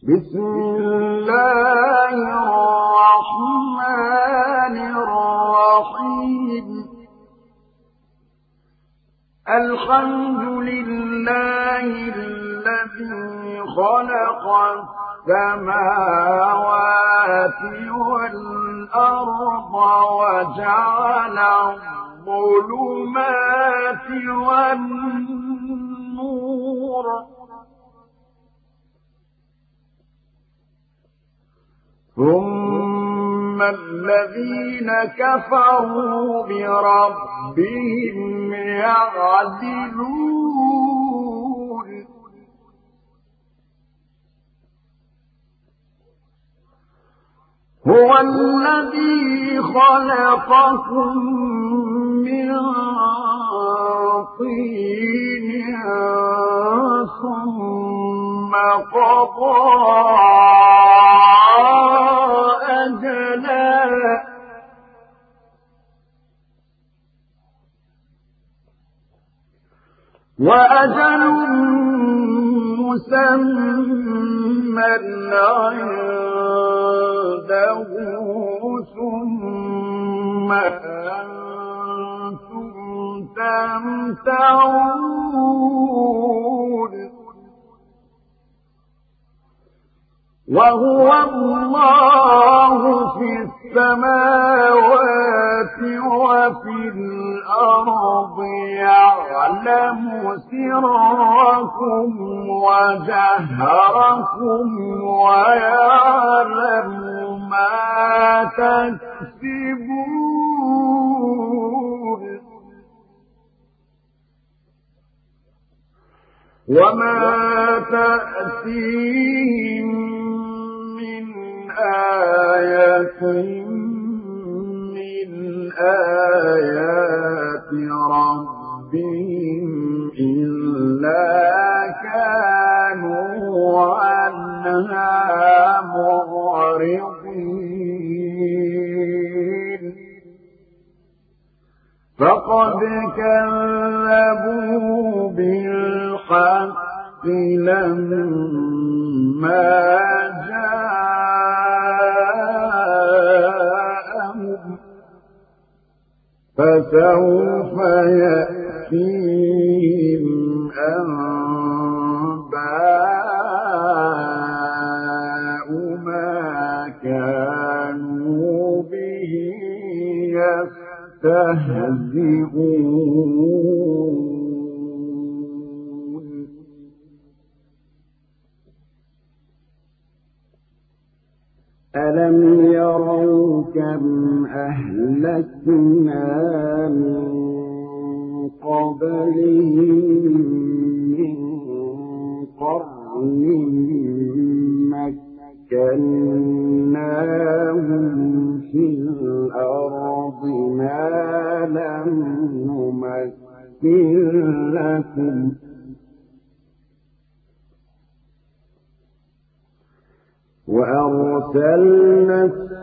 بسم الله الرحمن الرحيم الحمد لله الذي خلق السماوات والأرض وجعل الظلمات والنور ثم الذين كفروا بربهم يعدلون هو الذي خلقكم من طين ثم قضى أجلا وأجل مسمى عنده ثم أنتم تمترون وهو الله في السماوات وفي الأرض يعلم سركم وجهركم ويعلم ما تكسبون وما تأتيهم من آية من آيات ربهم إلا كانوا عنها معرضين فقد كذبوا بالحق لما جاءهم فسوف يأتيهم أنباء ما كانوا به يستهزئون ألم يروا كم أهلكنا من قبلهم من قرن مكناهم في الأرض ما لم نمكن لكم وأرسلنا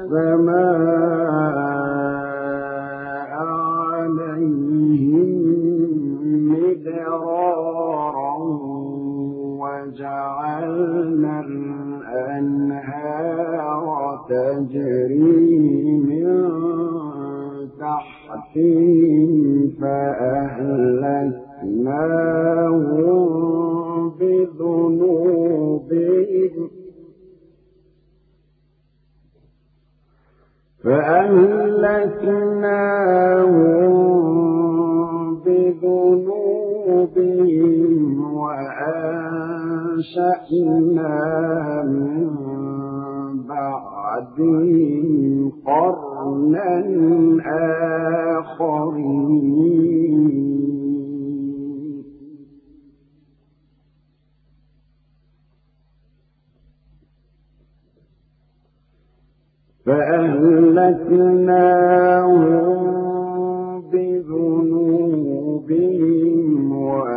السماء عليهم مدرارا وجعلنا الأنهار تجري من تحتهم فأهلكناهم بذنوبهم وأنشأنا من بعدهم قرنا آخرين فأهلكناهم بذنوبهم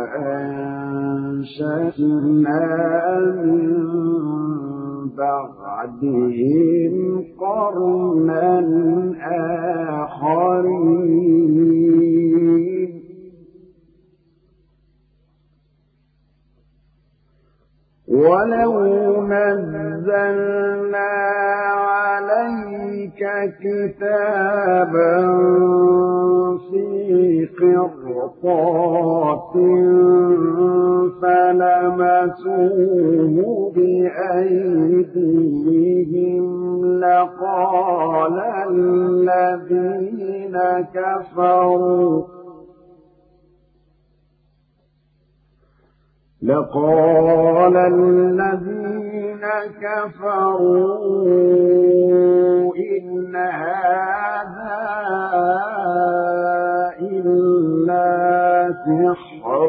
وأنشأنا من بعدهم قرنا آخرين ولو نزلنا نزلنا عليك كتابا في قرطاس فلمسوه بأيديهم لقال الذين كفروا إن هذا إلا سحر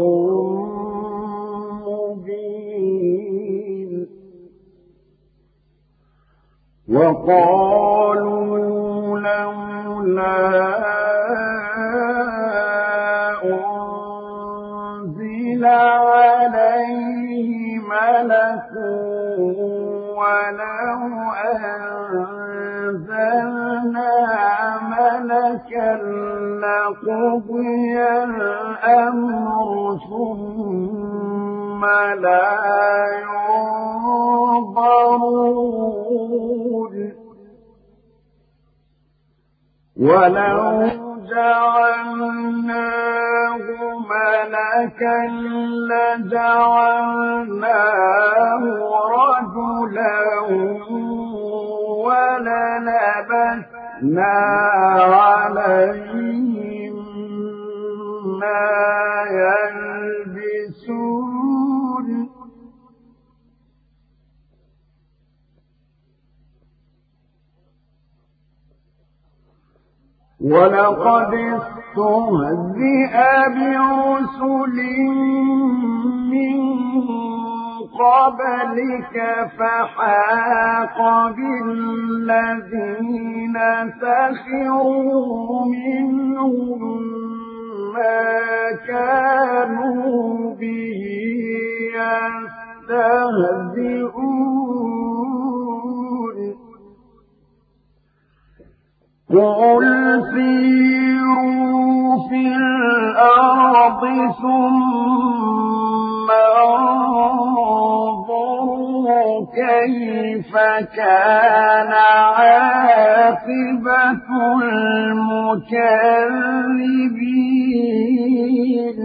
مبين وقالوا لولا أنزل عليه ملك ولو أنزلنا ملكا لقضي الأمر ثم لا ينظرون ولو جعلناه ملكا لجعلناه رجلا وللبسنا عليهم ما يلبسون ولقد استهزئ برسل من قبلك فحاق بالذين سخروا منهم ما كانوا به يستهزئون قل سيروا في الأرض ثم انظروا كيف كان عاقبة المكذبين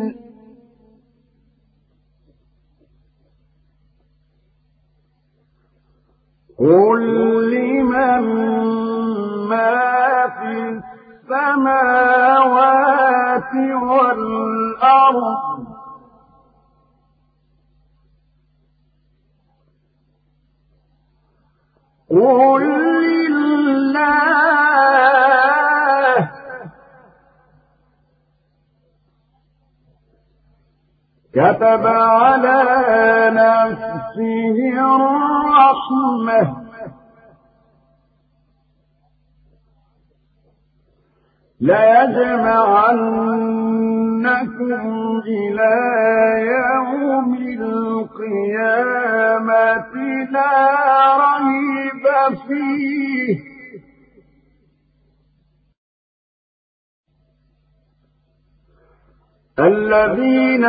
قل لمن ما في السماوات والأرض قل لله كتب على نفسه الرحمة ليجمعنكم إلى يوم القيامة لا ريب فيه الذين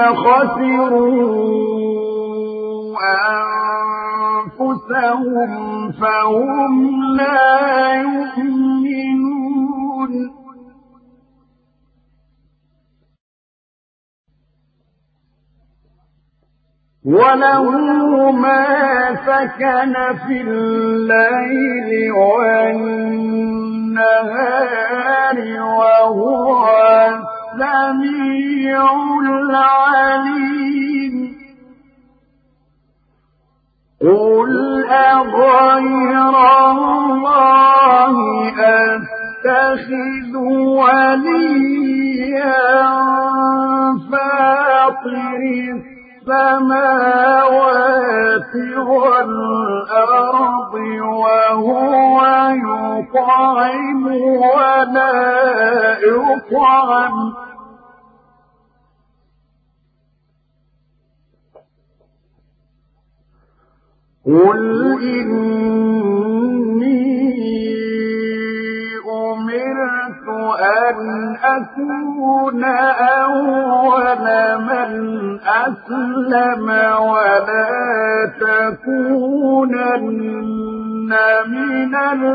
خسروا أنفسهم فهم لا يؤمنون وله ما سكن في الليل والنهار وهو السميع العليم قل أغير الله أتخذ وليا فاطر السماوات والأرض وهو يطعم ولا يطعم قل إني أمرت أن أكون أول من أسلم ولا تكونن من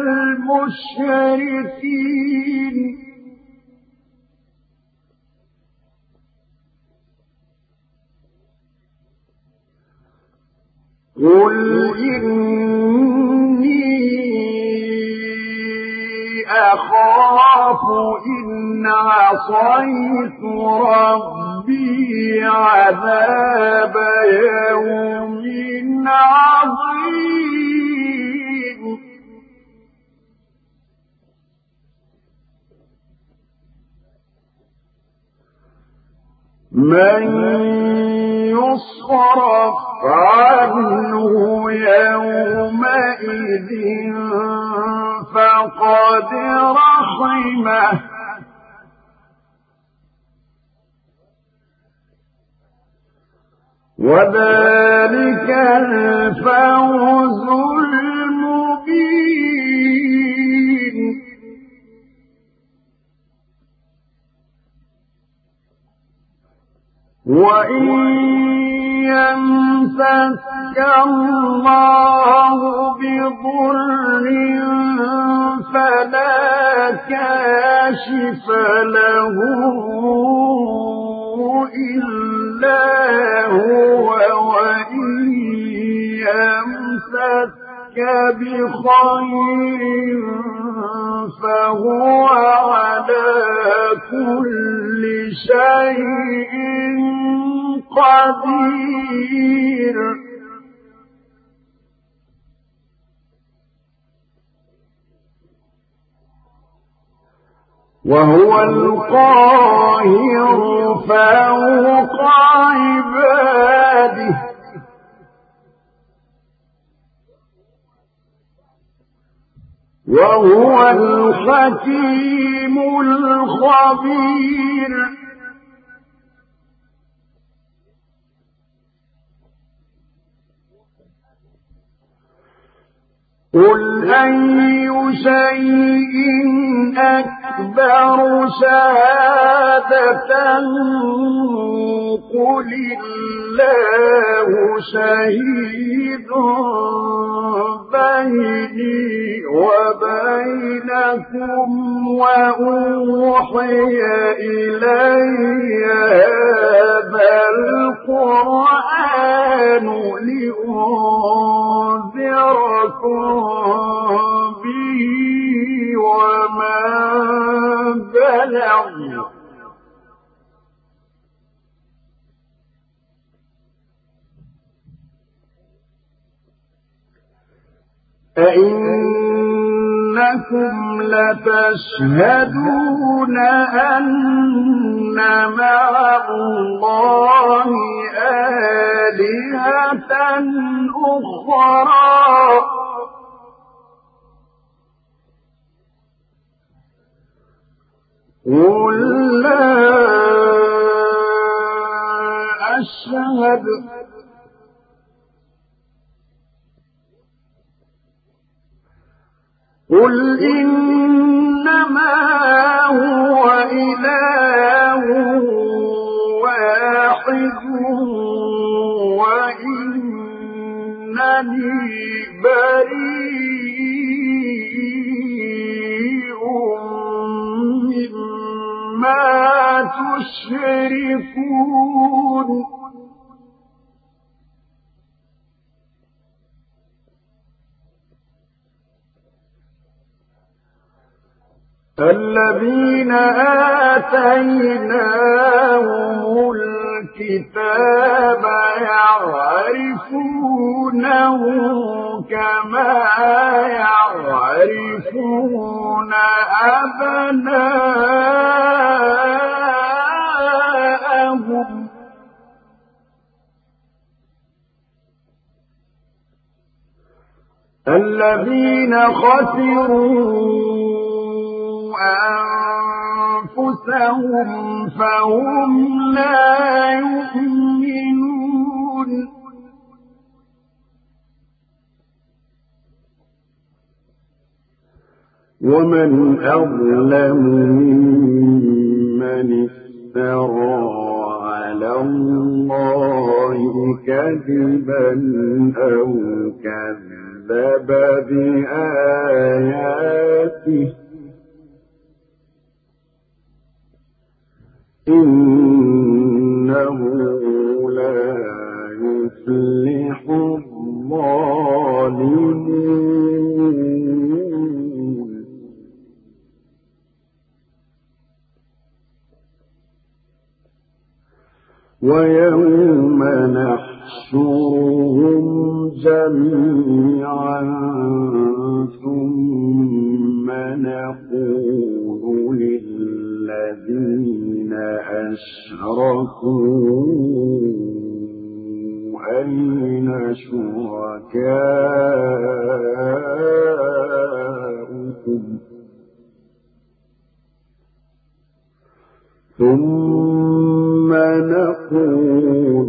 المشركين قل إني أخاف إن عصيت ربي عذاب يوم عظيم من يصرف عنه يومئذ فقد رحمه وذلك الفوز المبين وإن يمسك الله بضر فلا كاشف له إلا هو وإن يمسك بخير فهو على كل شيء قدير وهو القاهر فوق عباده وهو الحكيم الخبير قل أي شيء أكبر شهادة قل الله شهيد بيني وبينكم وأوحي إلي هذا القرآن لأنذركم به ومن بلغ أئنكم لتشهدون أن مع الله آلهة أخرى قل لا أشهد قل إنما هو إله واحد وإنني بريء مما تشركون الذين آتيناهم الكتاب يعرفونه كما يعرفون أبناءهم الذين خسروا أنفسهم فهم لا يؤمنون ومن أظلم ممن افترى على الله كذبا أو كذب كذب بآياته إنه لا يفلح الظالمون ويوم نحشرهم جميعا ثم نقول للذين أشركوا أين شركاؤكم ثم نقول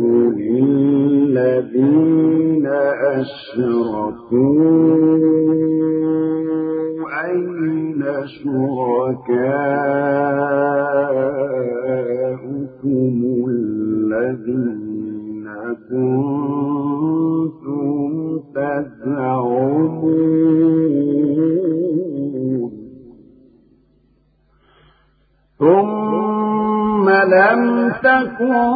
للذين أشركوا أين شركاؤكم الذين كنتم تزعمون ثم لم تكن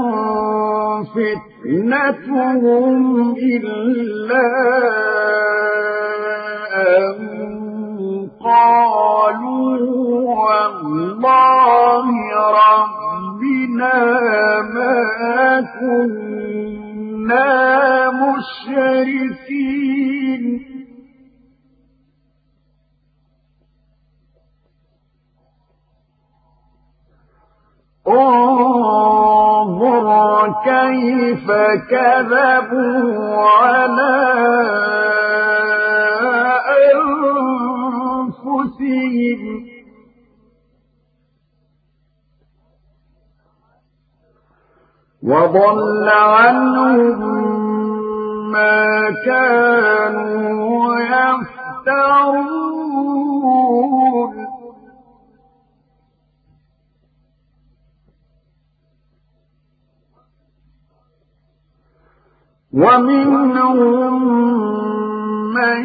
فتنتهم إلا أن قالوا والله ربنا ما كنا مشركين انظر كيف كذبوا على أنفسهم وضل عنهم ما كانوا يفترون ومنهم من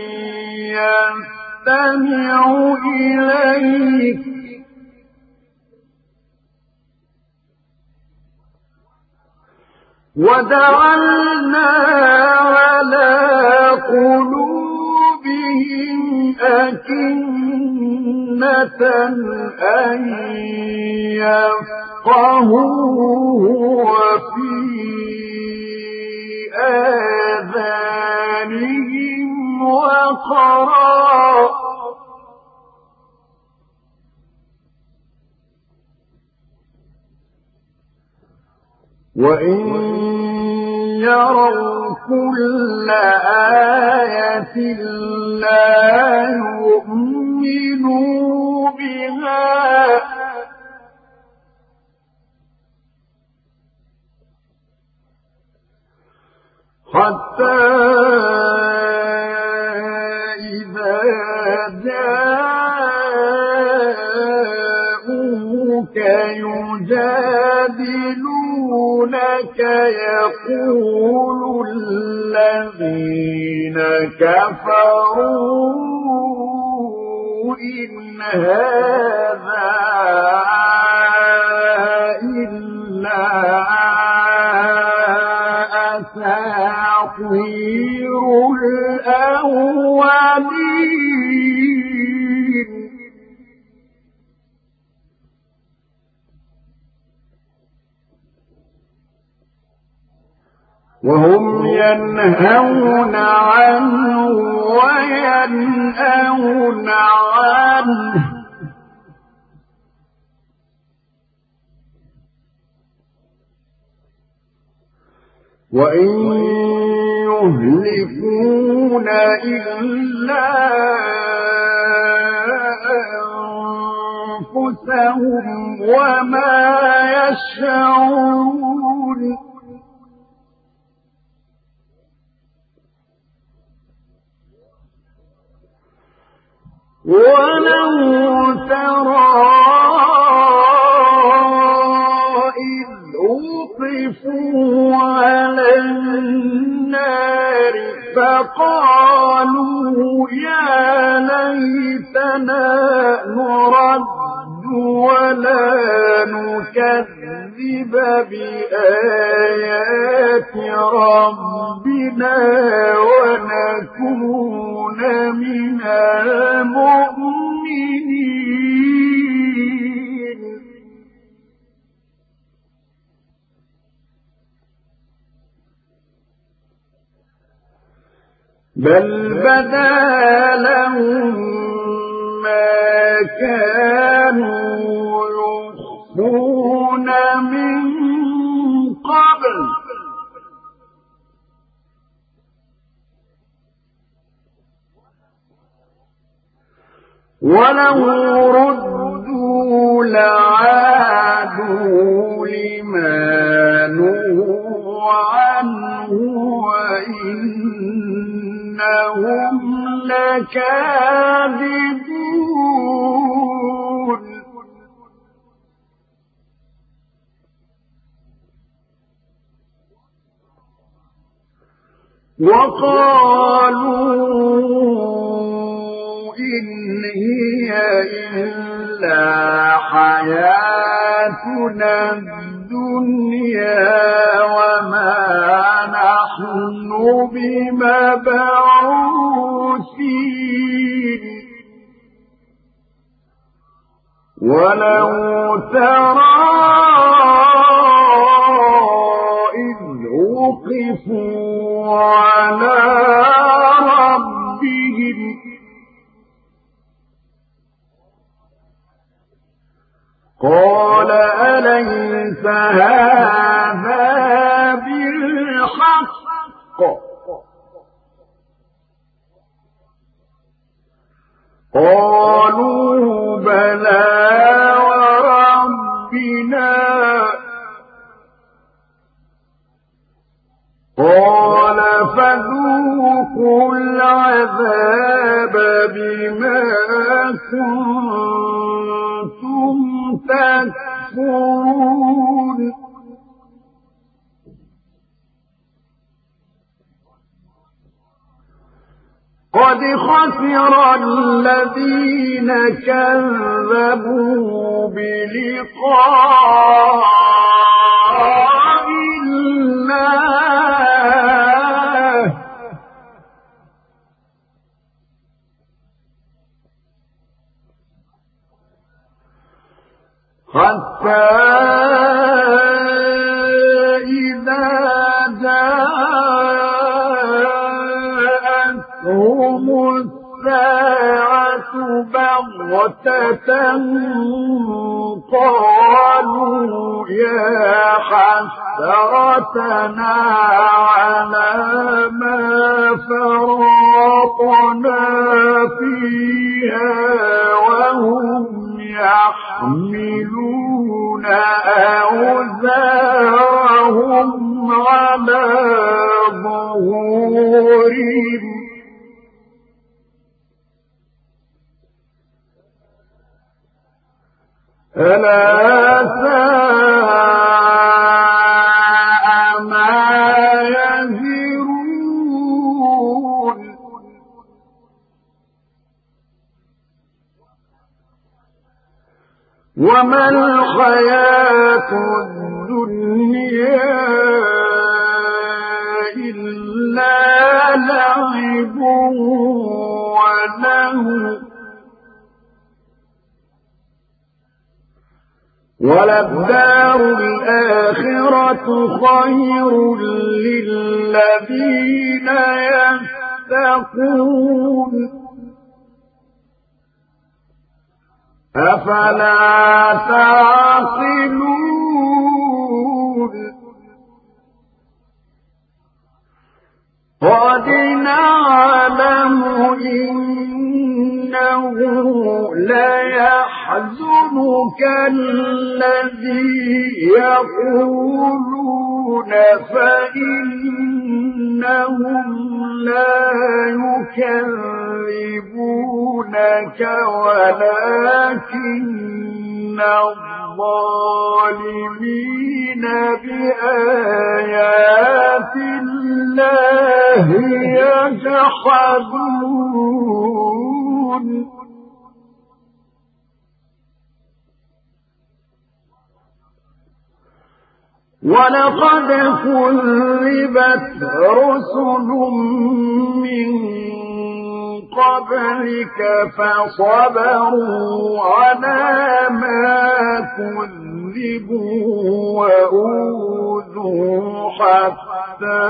يستمع إليك وجعلنا على قلوبهم أكنة أن يفقهوه وفي آذانهم وقرا وإن يروا كل آية لا يؤمنوا بها حتى إذا جاءوك يجادلونك يقول الذين كفروا إن هذا إلا أساطير الأولين وهم ينهون عنه وينأون عنه وإن يهلكون إلا أنفسهم وما يشعرون ولو ترى إذ وقفوا على النار فقالوا ليتنا نرد ولا نكذب بآيات ربنا ونكون من المؤمنين. بل بدا لهم ما كانوا يخفون من قبل ولو ردوا لعادوا لما نهوا عنه وإنهم لكاذبون. وقالوا إن هي إلا حياتنا الدنيا وما نحن بمبعوثين. ولو ترى إذ وقفوا على ربهم قال أليس هذا بالحق قالوا بلى وربنا قال فذوقوا العذاب بما كنتم تكفرون. قد خسر الذين كذبوا بلقاء الله حتى إذا جاءتهم الساعة بغتة قالوا يا حسرتنا على ما فرطنا فيها وهم يحملون أوزارهم على ظهورهم ألا ساء ما يزرون. وما الحياة الدنيا إلا لعب ولهو وللدار الآخرة خير للذين يتقون أفلا تعقلون. قد نعلم إنه ليحزنك الذي يقولون فإنهم لا يكذبونك ولكن الظالمين بآيات الله يجحدون. ولقد كذبت رسل من قبلك فصبروا على ما كذبوا وأوذوا حتى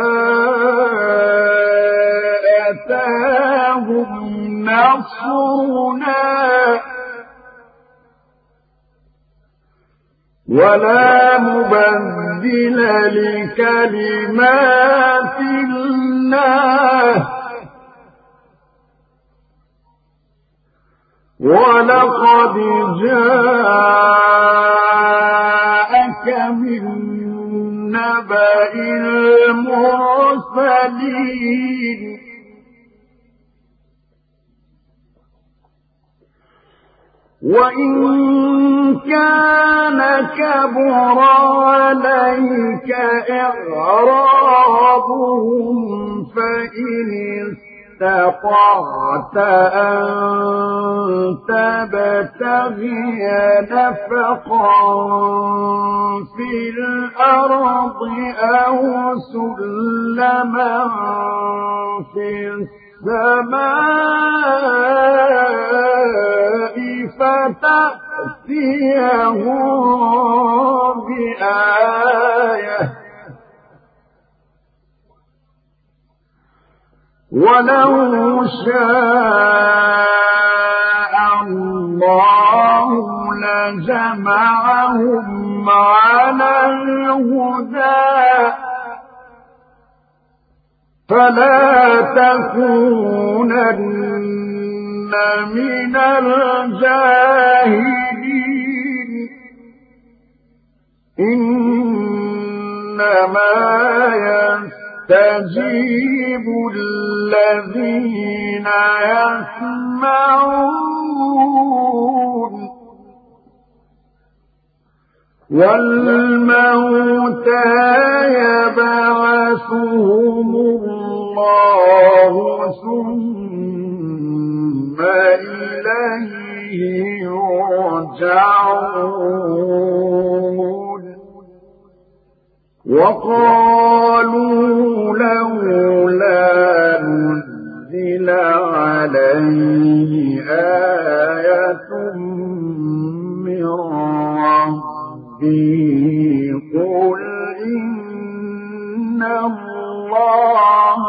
أتاهم نصرنا ولا مبدل لكلمات الله ولقد جاءك من نبأ المرسلين وإن كان كبر عليك إعرابهم فإن استطعت أن تبتغي نفقا في الأرض أو سلما في السماء فتأتيهم بآية ولو شاء الله لجمعهم على الهدى فلا تكونن من الجاهلين إنما يستجيب الذين يسمعون والموتى يبعثهم الله ثم إليه يرجعون وقالوا لولا نزل عليه آية من ربه قل إن الله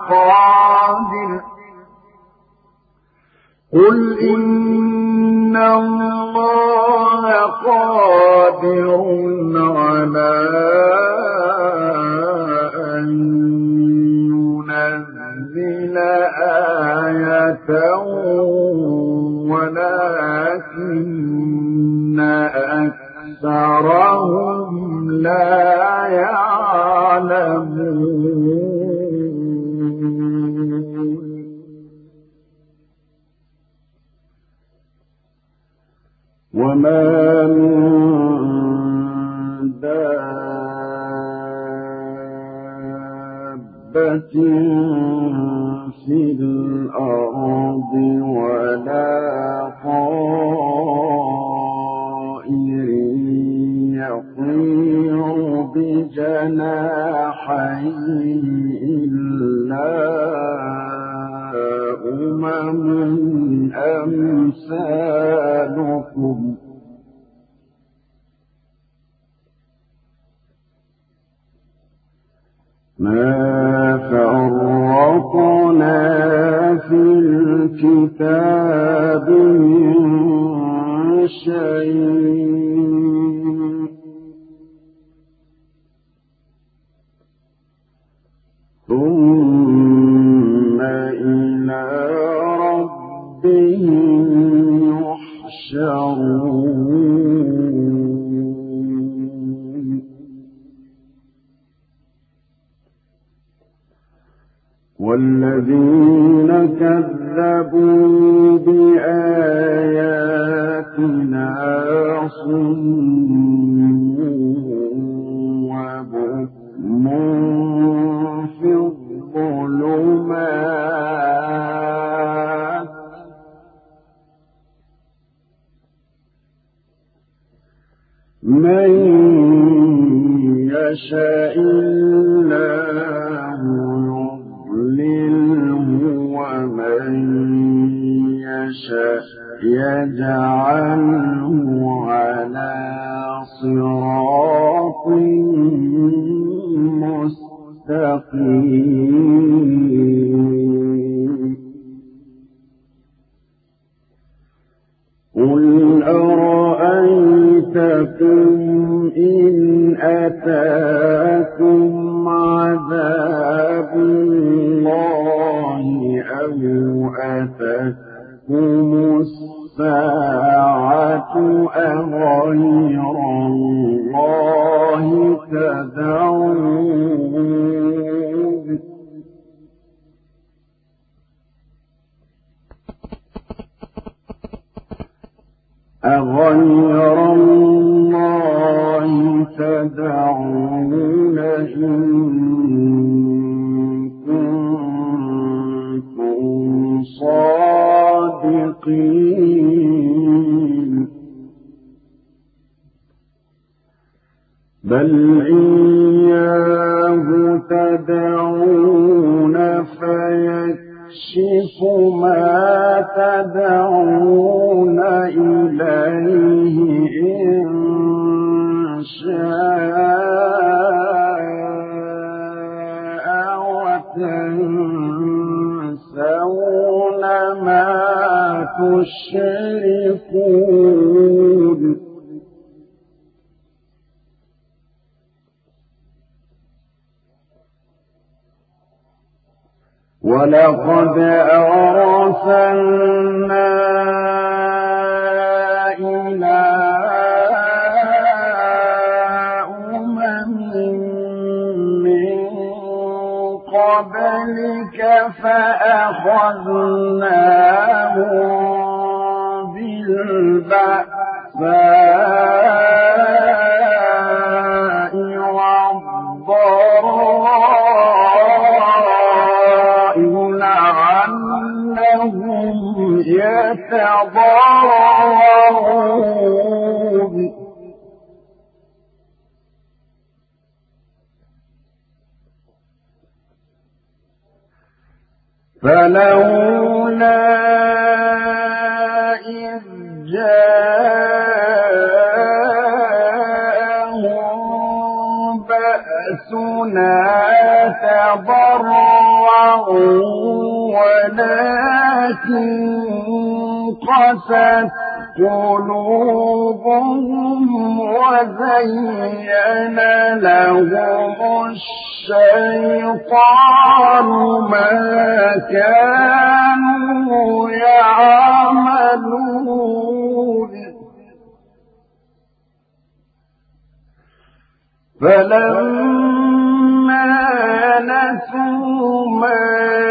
قادر على أن ينزل آية ولكن أكثرهم لا يعلمون وما من دابة في الأرض ولا طائر يطير بجناحيه إلا أمثالكم ما فرطنا في الكتاب من شيء ثم إلى ربهم يحشرون والذين كذبوا بآياتنا صم وبكم في الظلمات من يشاء الله يضلله ومن يشاء يجعله على صراط مستقيم قل أرأيتكم إن أتاكم عذاب الله أو أتتكم الساعة أغير الله تدعون أغير الله تدعون إن كنتم صادقين بل إياه تدعون فيكشف ما تدعون إليه إن شاء وتنسون ما تشركون ولقد أرسلنا إلى من قبلك فأخذناهم بالبأساء والضراء لعلهم يتضرعون فلولا إذ جاءهم بأسنا تضرعوا ولكن قست قلوبهم وزين لهم الشيطان ما كانوا يعملون فلما نسوا ما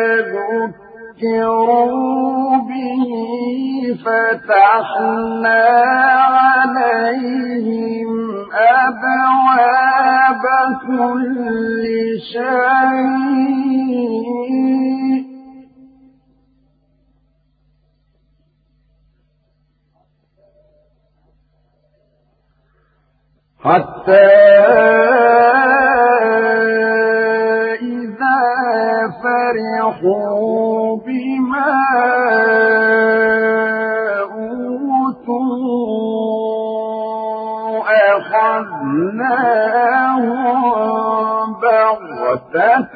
ذكروا به فتحنا عليهم أبواب كل شيء حتى إذا فرحوا بما أوتوا أخذناهم بغتة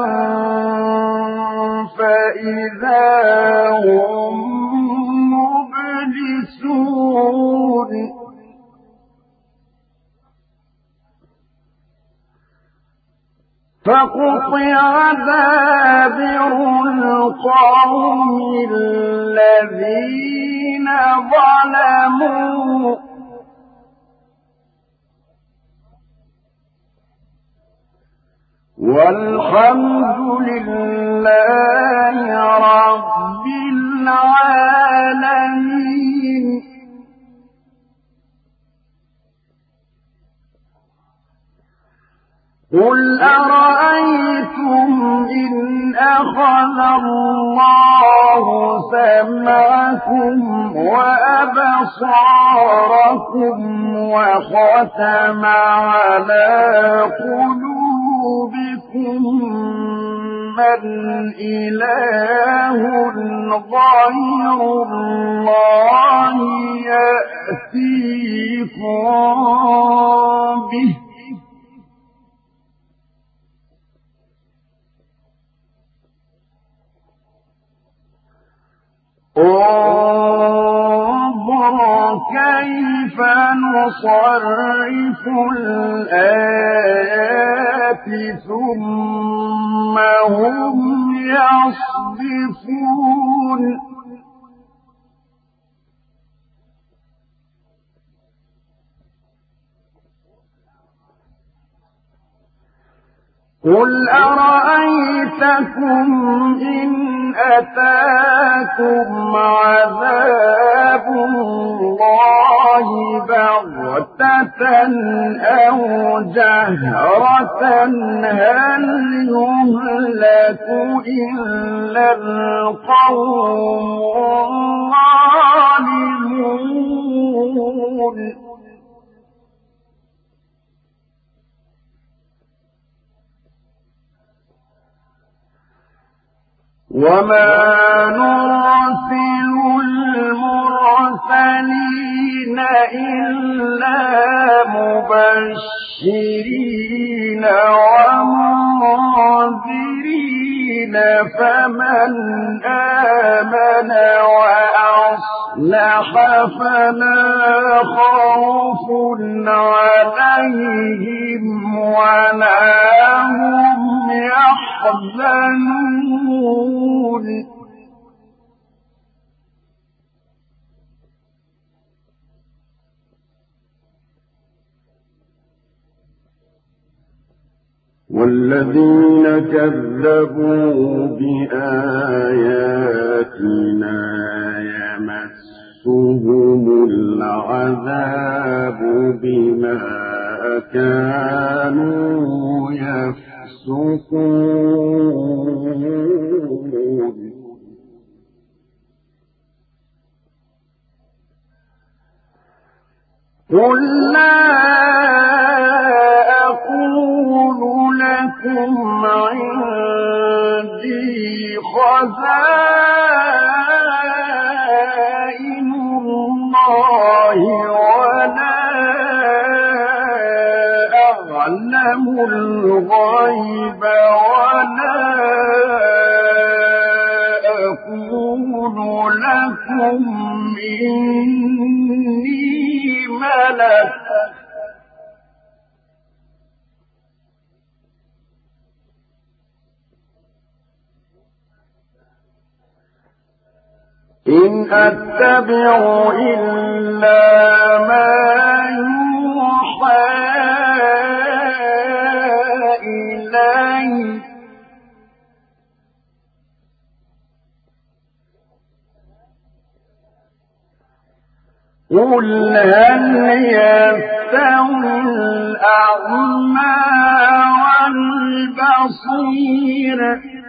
فإذا هم مبلسون فقطع دابر القوم الذين ظلموا والحمد لله رب العالمين قل أرأيتم إن أخذ الله سمعكم وأبصاركم وختم على قلوبكم من إله غير الله يأتيكم به انظر كيف نصرف الآيات ثم هم يصدفون قل أرأيتكم إن أتاكم عذاب الله بغتة أو جهرة هل يهلك إلا القوم الظالمون وما نرسل المرسلين إلا مبشرين ومنذرين فمن آمن وأصلح فلا خوف عليهم ولا هم يحزنون والذين كذبوا بآياتنا يمسهم العذاب بما كانوا يفسقون قل لا أقول لكم عندي خزائن الله ولا أعلم الغيب ولا أقول لكم إني ملك إن أتبع إلا ما يوحى إلي قل هل يستوي الأعمى والبصير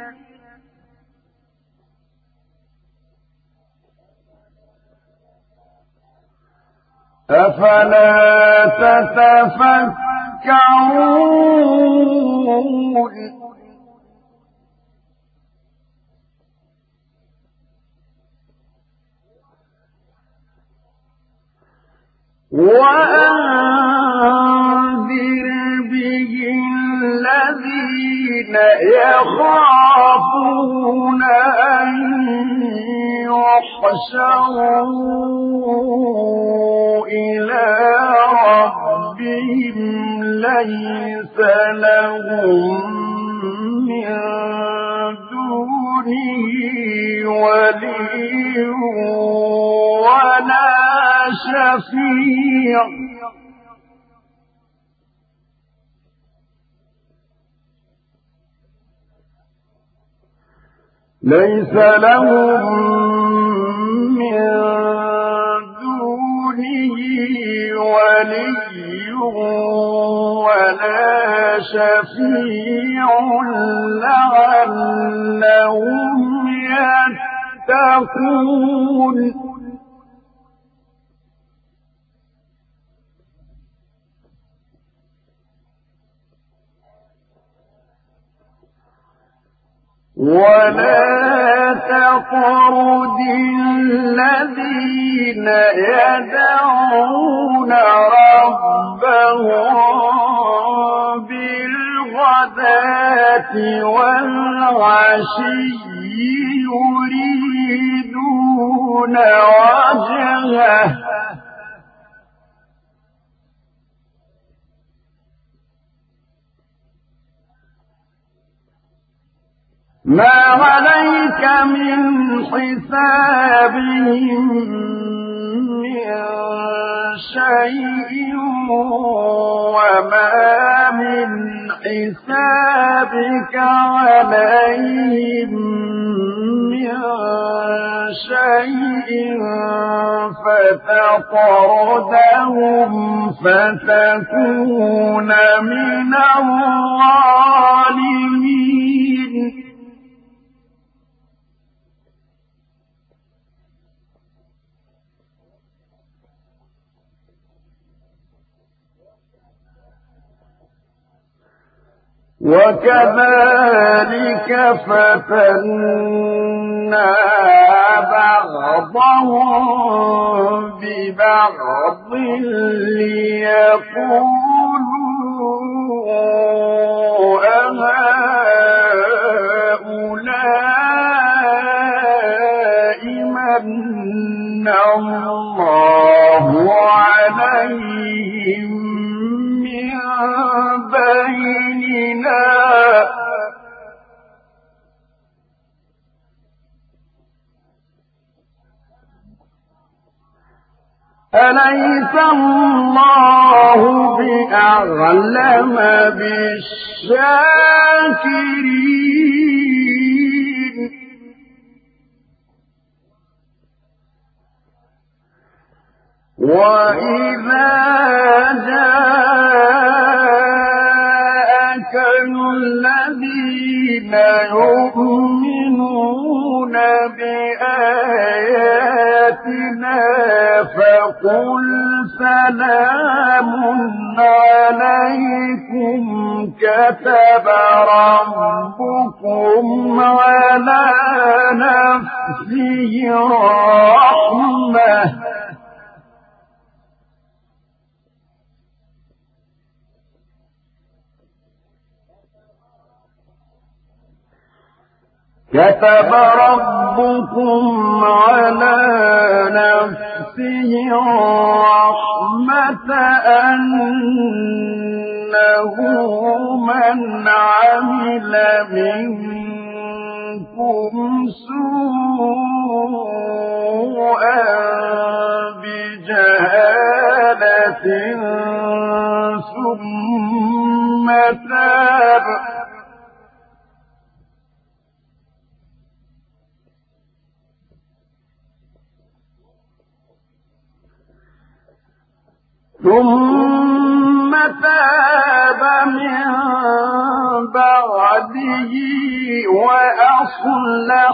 أفلا تتفكرون وأنذر به الذين يخافون أن يحشروا إلى ربهم ليس لهم من دونه ولي ولا شفيع ليس لهم من دونه ولي ولا شفيع شفيع لعلهم يتقون ولا تطرد الذين يدعون ربهم بالغداة والعشي يريدون وجهه ما عليك من حسابهم من شيء وما من حسابك عليهم من شيء فتطردهم فتكون من الظالمين وكذلك فتنا بعضهم ببعض ليقولوا أهؤلاء من الله عليهم من بيننا أليس الله بأعلم بالشاكرين وإذا جاءك الذين يؤمنون بآياتنا فقل سلام عليكم كتب ربكم على نفسه الرحمة كتب ربكم على نفسه الرحمة أنه من عمل منكم سوءا بجهالة ثم تاب من بعده وأصلح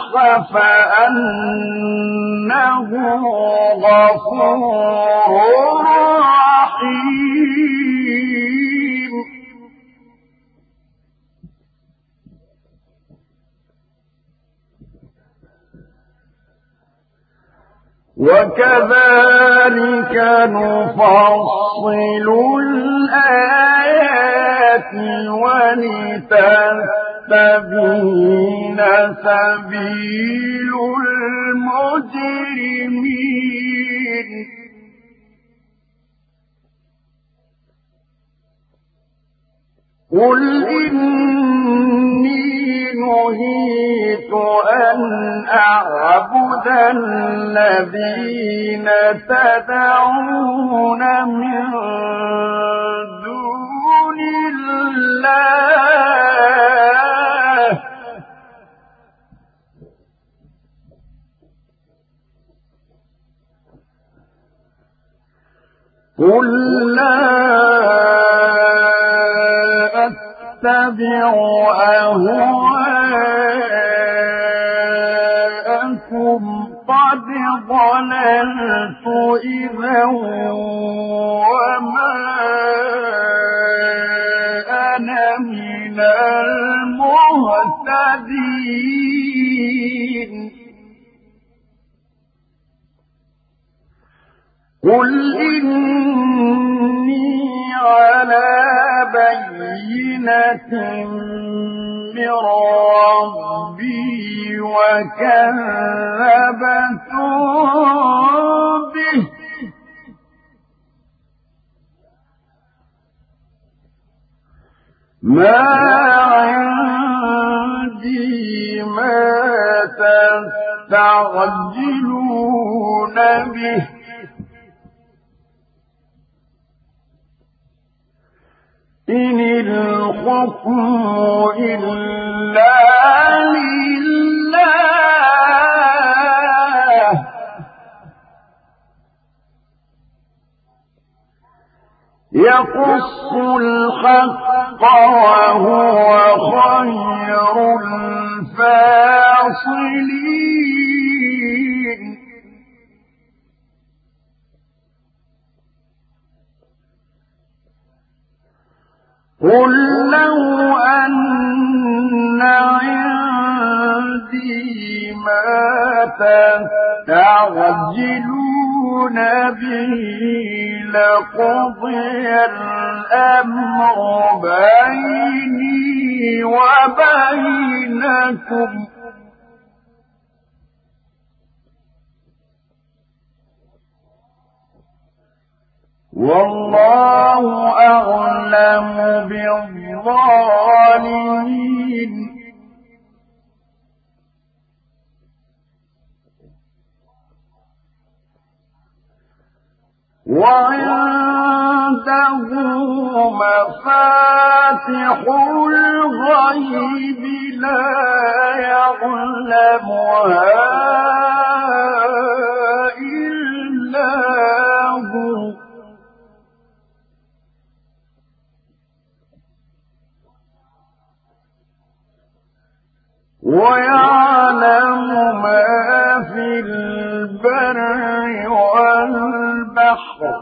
فأنه غفور رحيم وكذلك نفصل الآيات ولتستبين سبيل المجرمين قل إني نهيت أن أعبد الذين تدعون من دون الله قل لا أتبع أهواءكم قد ضللت إذا وما أنا من المهتدين قل إني على بينة من ربي وكذبتم به ما عندي ما تستعجلون به إن الحكم إلا لله يقص الحق وهو خير الفاصلين قل لو أن عندي ما تستعجلون به لقضي الأمر بيني وبينكم والله أعلم بالظالمين وعنده مفاتح الغيب لا يعلمها إلا هو ويعلم ما في البر والبحر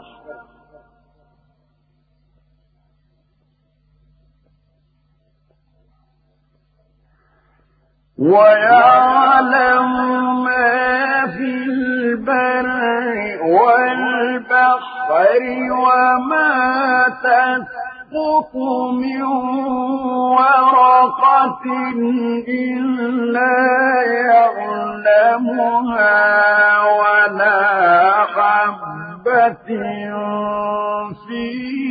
ويعلم ما في البر والبحر وما تسقط من ورقة إلا يعلمها ولا حبة في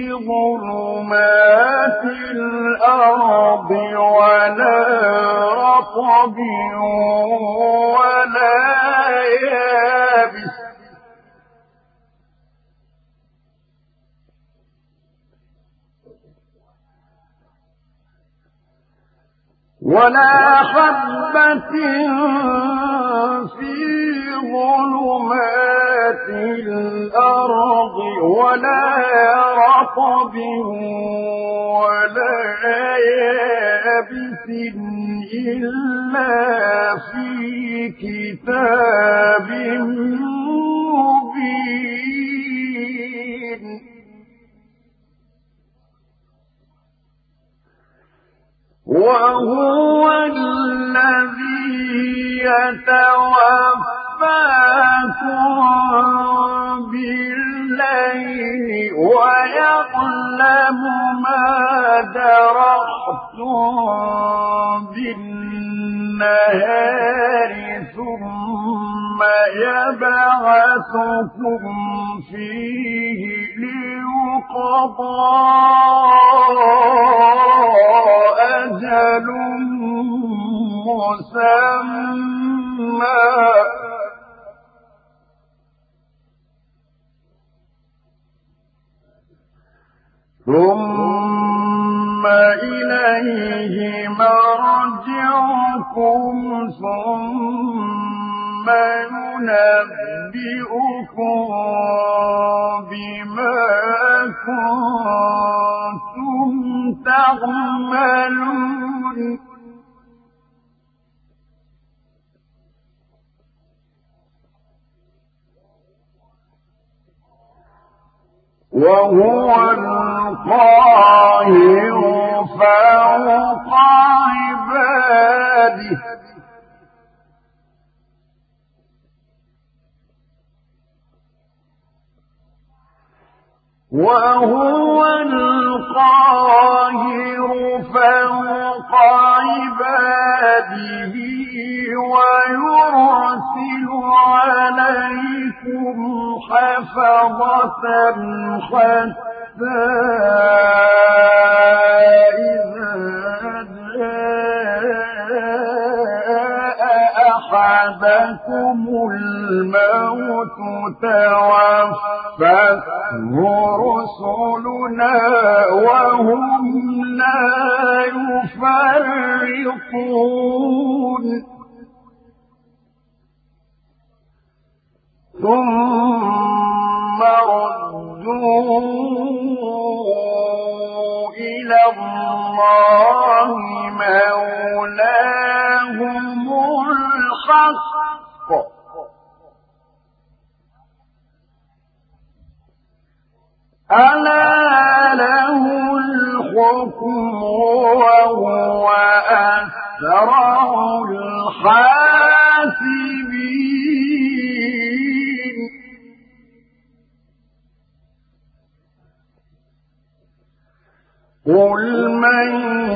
ظلمات الأرض ولا رطب ولا يابس ولا حبة في ظلمات الأرض ولا رطب ولا يابس إلا في كتاب مبين وهو الذي يتوفاكم بالليل ويعلم ما جرحتم بالنهار ثم يبعثكم فيه ليقضى أجل مسمى ثم إليه مرجعكم ثم ينبئكم بما كنتم تعملون وهو القاهر فوق عباده وهو القاهر فوق عباده ويرسل عليكم حفظة حتى إذا جاء أحدكم الموت توفته رسلنا وهم لا يفرطون ثم ردوا إلى الله مولاهم الحق ألا له الحكم وهو أسرع الحاسبين قل من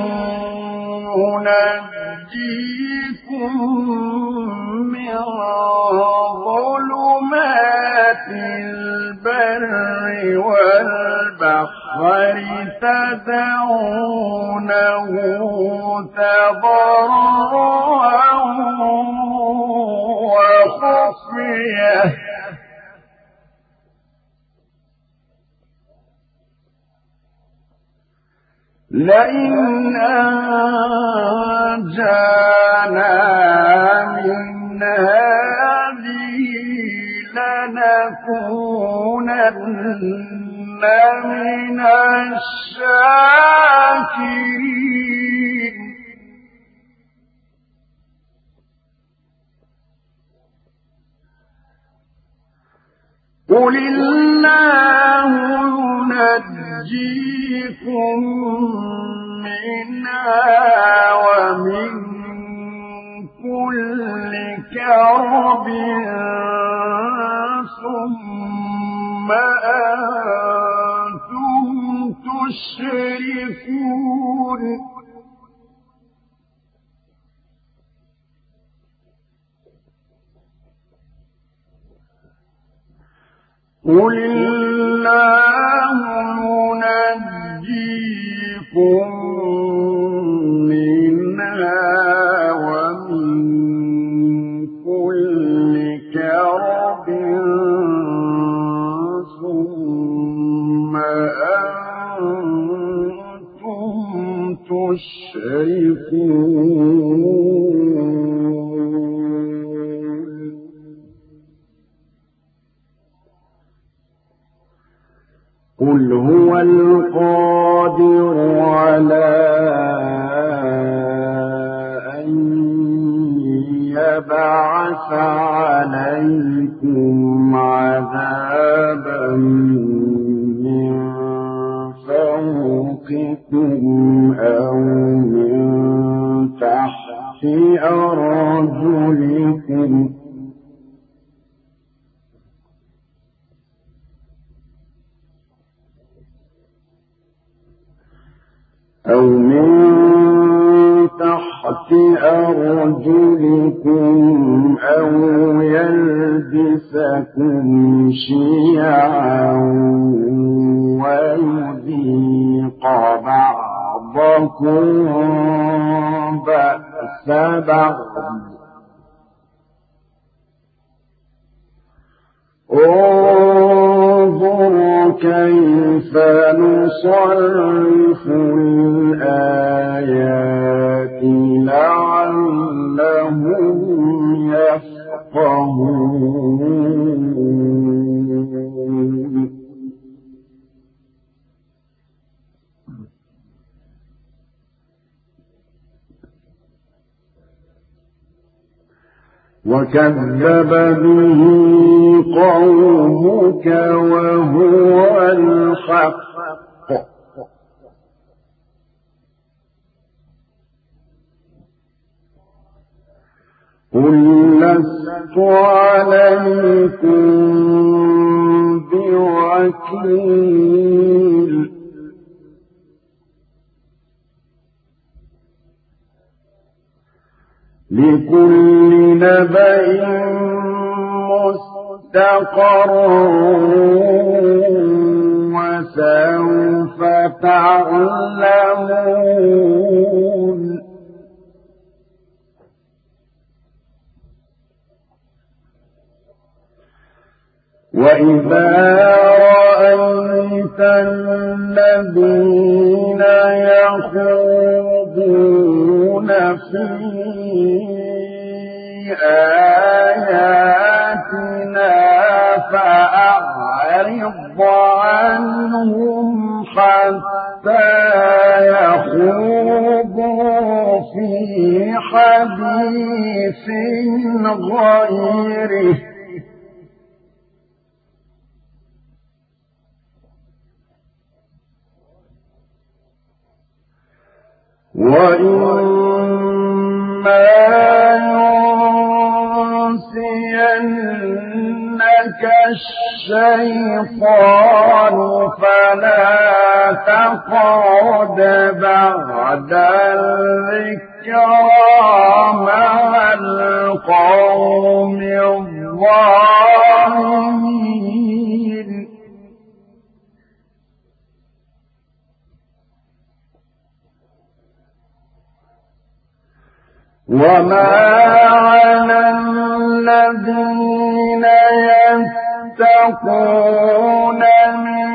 ينجيكم من ظلمات البر والبحر تدعونه تضرعا وخفية لئن أنجانا من هذه لنكونن من الشاكرين قل الله ينجيكم منها ومن كل كرب ثم أنتم تشركون قل الله ينجيكم منها ومن كل كرب ثم أنتم تشركون قل هو القادر على أن يبعث عليكم عذابا من فوقكم أو من تحت أرجلكم أو من تحت أرجلكم أو يلبسكم شيعا ويذيق بعضكم بأس بعض انظر كيف نصرف الآيات لعلهم يفقهون وكذب به قومك وهو الحق قل لست عليكم بوكيل لكل نبأ مستقر وسوف تعلمون وإذا رأيت الذين يخوضون في آياتنا فأعرض عنهم حتى يخوضوا في حديث غيره وإما ينسينك الشيطان فلا تقعد بعد الذكرى مع القوم الظالمين وما على الذين يتقون من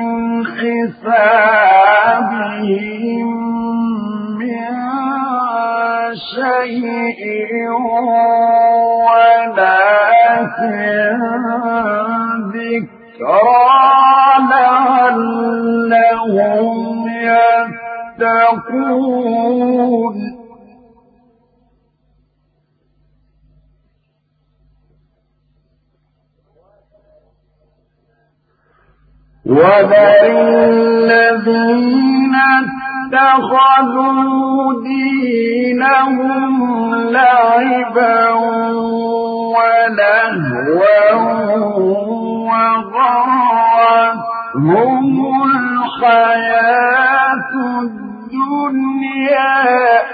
حسابهم من شيء ولكن ذكرى لعلهم يتقون وذر الذين اتخذوا دينهم لعبا ولهوا وغرتهم الحياة الدنيا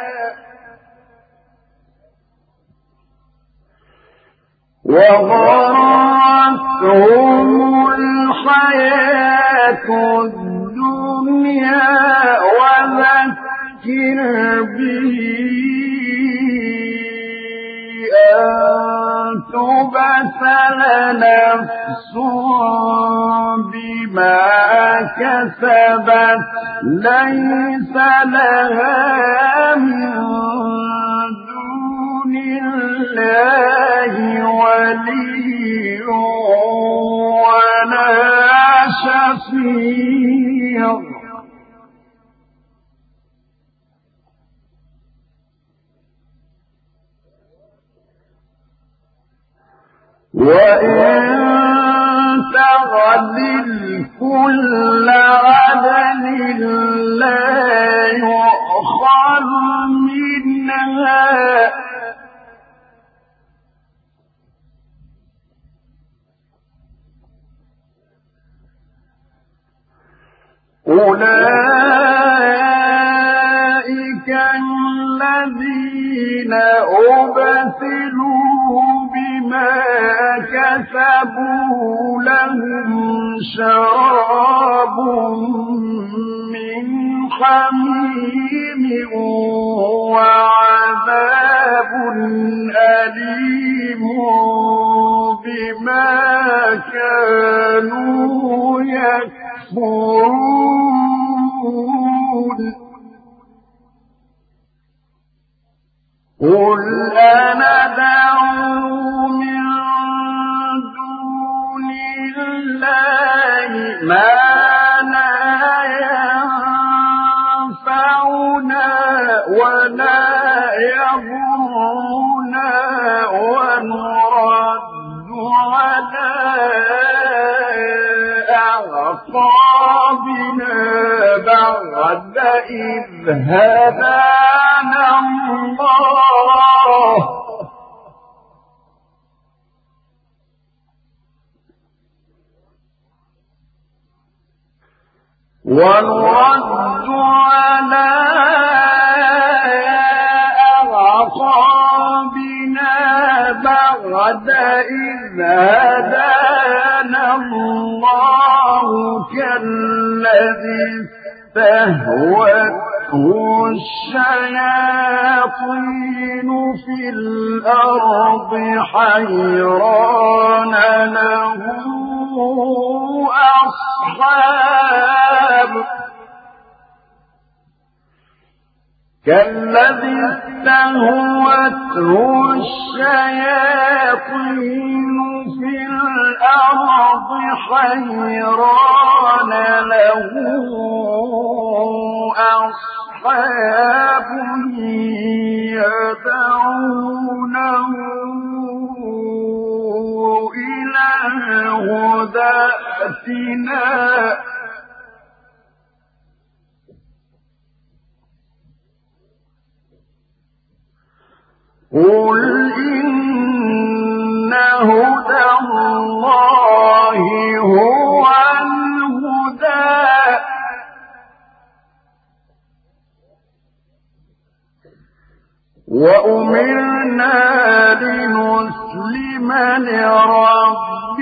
الحياة الدنيا وذكر به أن تبتل نفس بما كسبت ليس لها من دون الله ولي ولا شفيع وإن تغدل كل عدل لا يؤخذ منها أولئك الذين أبسلوا بما كسبوا لهم شراب من حميم وعذاب أليم بما كانوا يكفرون قل أندعو من دون الله ما لا ينفعنا ولا يضرنا ونرى أعقابنا بعد إذ هدانا الله ونرد على أعقابنا بعد إذ هدانا الله كالذي استهوته الشياطين في الأرض حيران له أصحاب كالذي استهوته الشياطين في الأرض حيران له أصحاب يدعونه إلى الهدى ائتنا قل إن هدى الله هو الهدى وأمرنا لنسلم لرب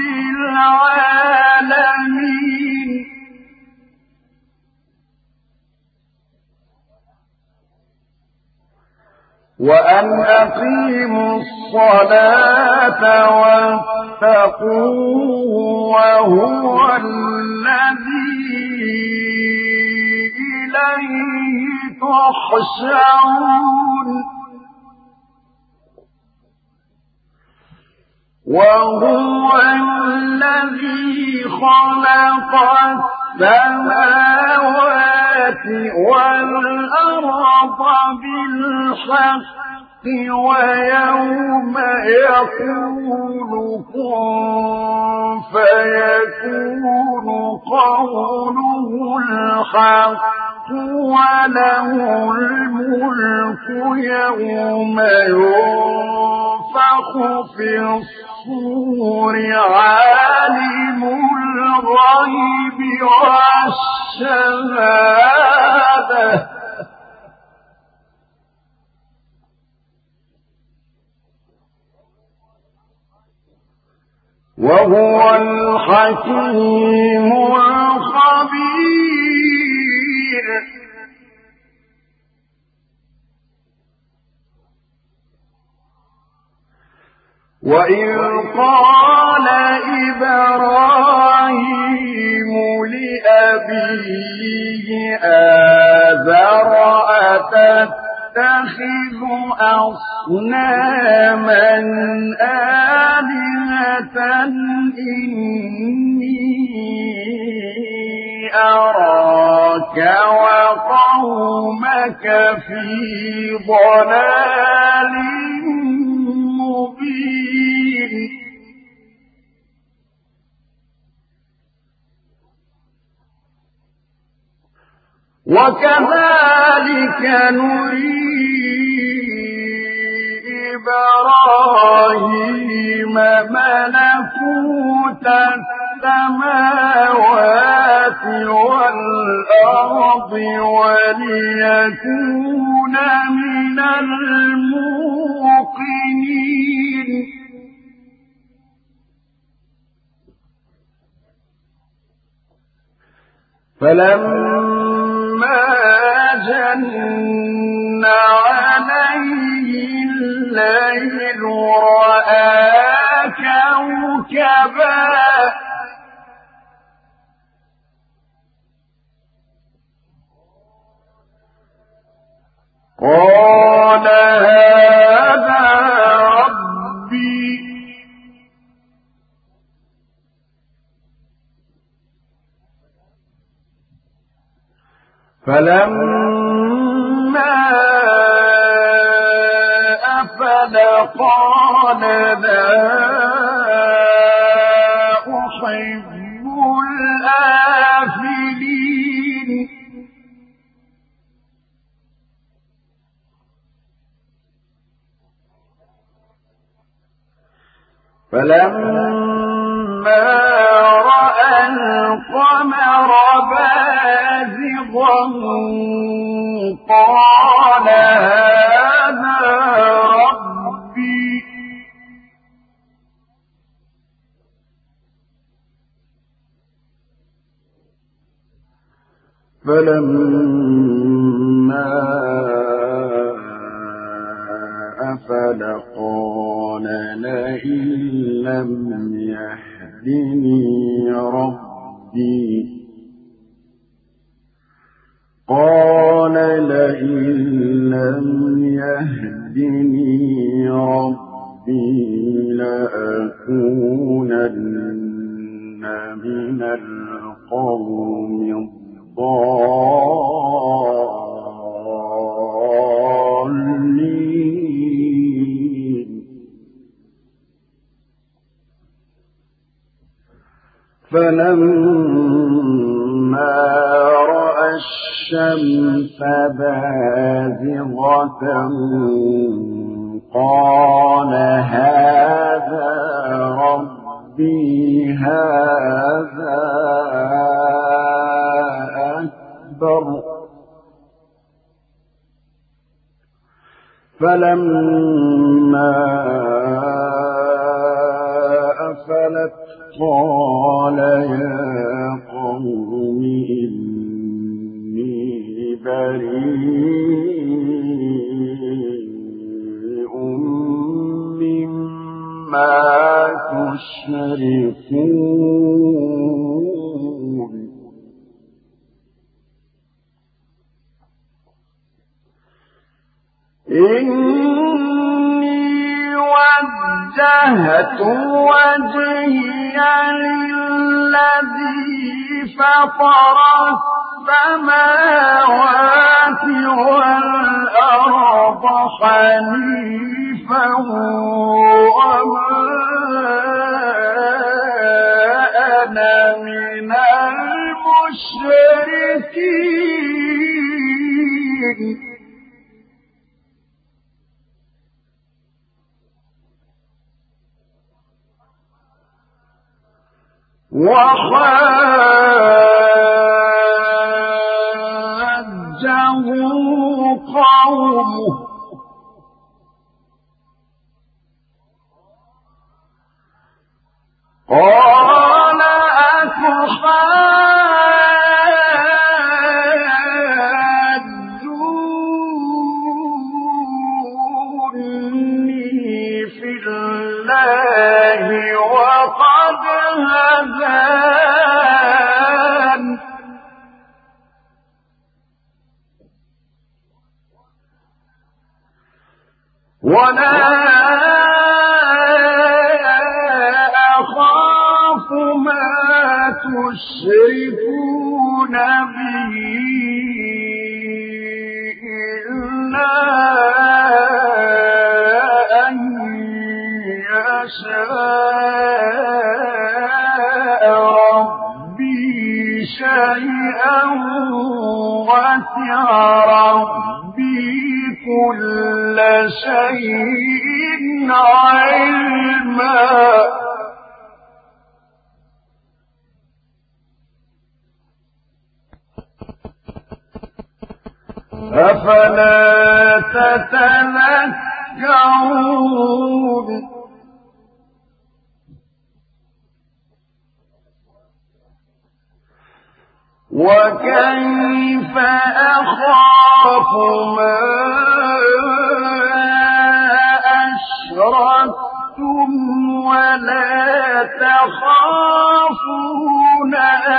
العالمين وأن أقيموا الصلاة واتقوه وهو الذي إليه تحشرون وهو الذي خلق السماوات والأرض بالحق ويوم يقول كن فيكون قوله الحق وله الملك يوم ينفخ في الصور عالم الغيب والشهادة وهو الحكيم الخبير وإذ قال إبراهيم لأبيه آزر أتتخذ أصناما آلهة إني أراك وقومك في ضلال مبين وكذلك نري إبراهيم ملكوت السماوات والأرض وليكون من الموقنين فلما جن عليه الليل رأى كوكبا قال هذا ربي فلما أفل قال لا أحب فلما رأى القمر بازغا قال هذا ربي فلما أفل قال لئن لم يهدني ربي لأكونن من القوم الضالين فلما رأى الشمس بازغة قال هذا ربي هذا أكبر فلما أفلت قال يا قوم إني بريء مما تشركون إني وجهت وجهي للذي فطر السماوات والأرض حنيفا وما أنا من المشركين وحاجه قومه قال أتحاجوني في الله وقد هدان ولا أخاف ما تشركون به إلا أن يشاء ربي شيئا وسع ربي كل شيء علما أفلا تتذكرون وكيف أخاف ما أشركتم ولا تخافون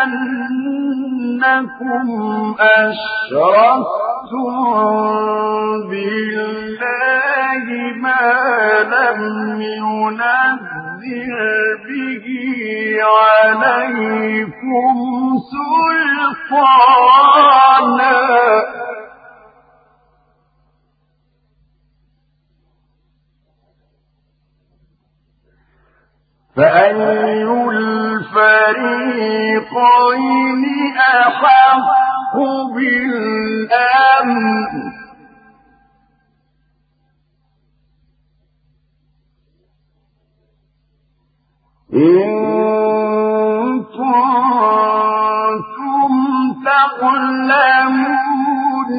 أنكم أشركتم بالله ما لم ينزل به عليكم سلطانا فأي الفريقين أحق بالأمن إن كنتم تعلمون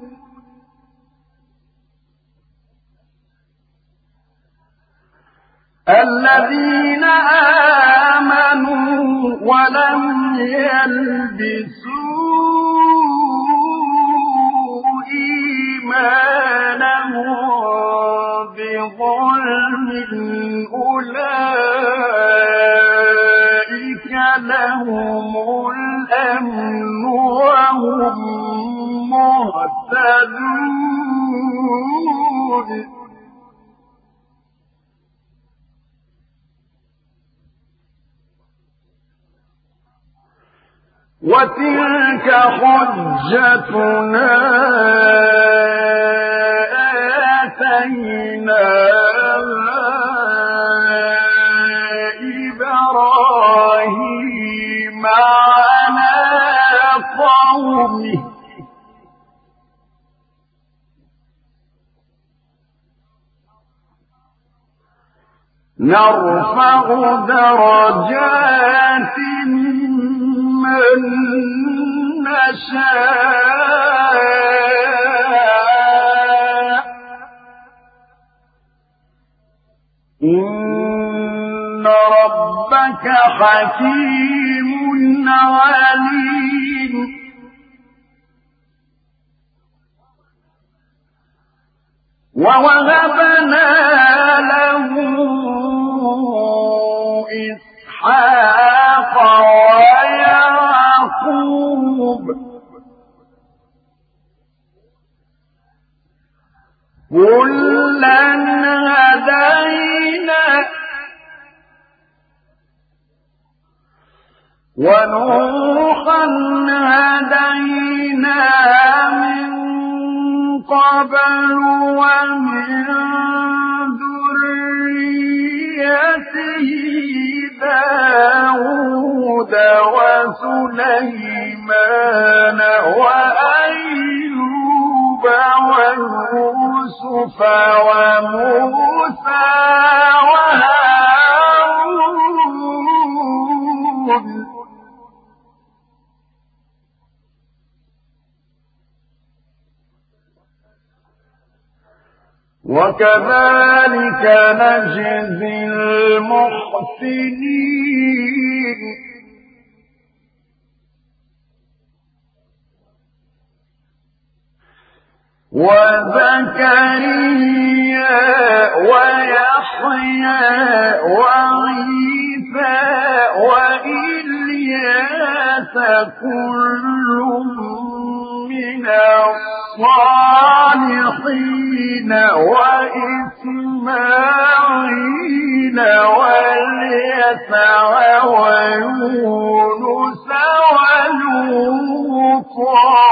الذين آمنوا ولم يلبسوا إيمانهم بظلم أولئك لهم الأمن وهم مهتدون وتلك حجتنا آتيناها إبراهيم على قومه نرفع درجات من نشاء إن ربك حكيم عليم ووهبنا له إسحاق ويعقوب كلا هدينا ونوحا هدينا من قبل ومن ذريته داود وسليمان وأيوب ويوسف وموسى وهارون وكذلك نجزي المحسنين وزكريا ويحيى وعيسى وإلياس كل من الصالحين وإسماعيل واليسع ويونس ولوطا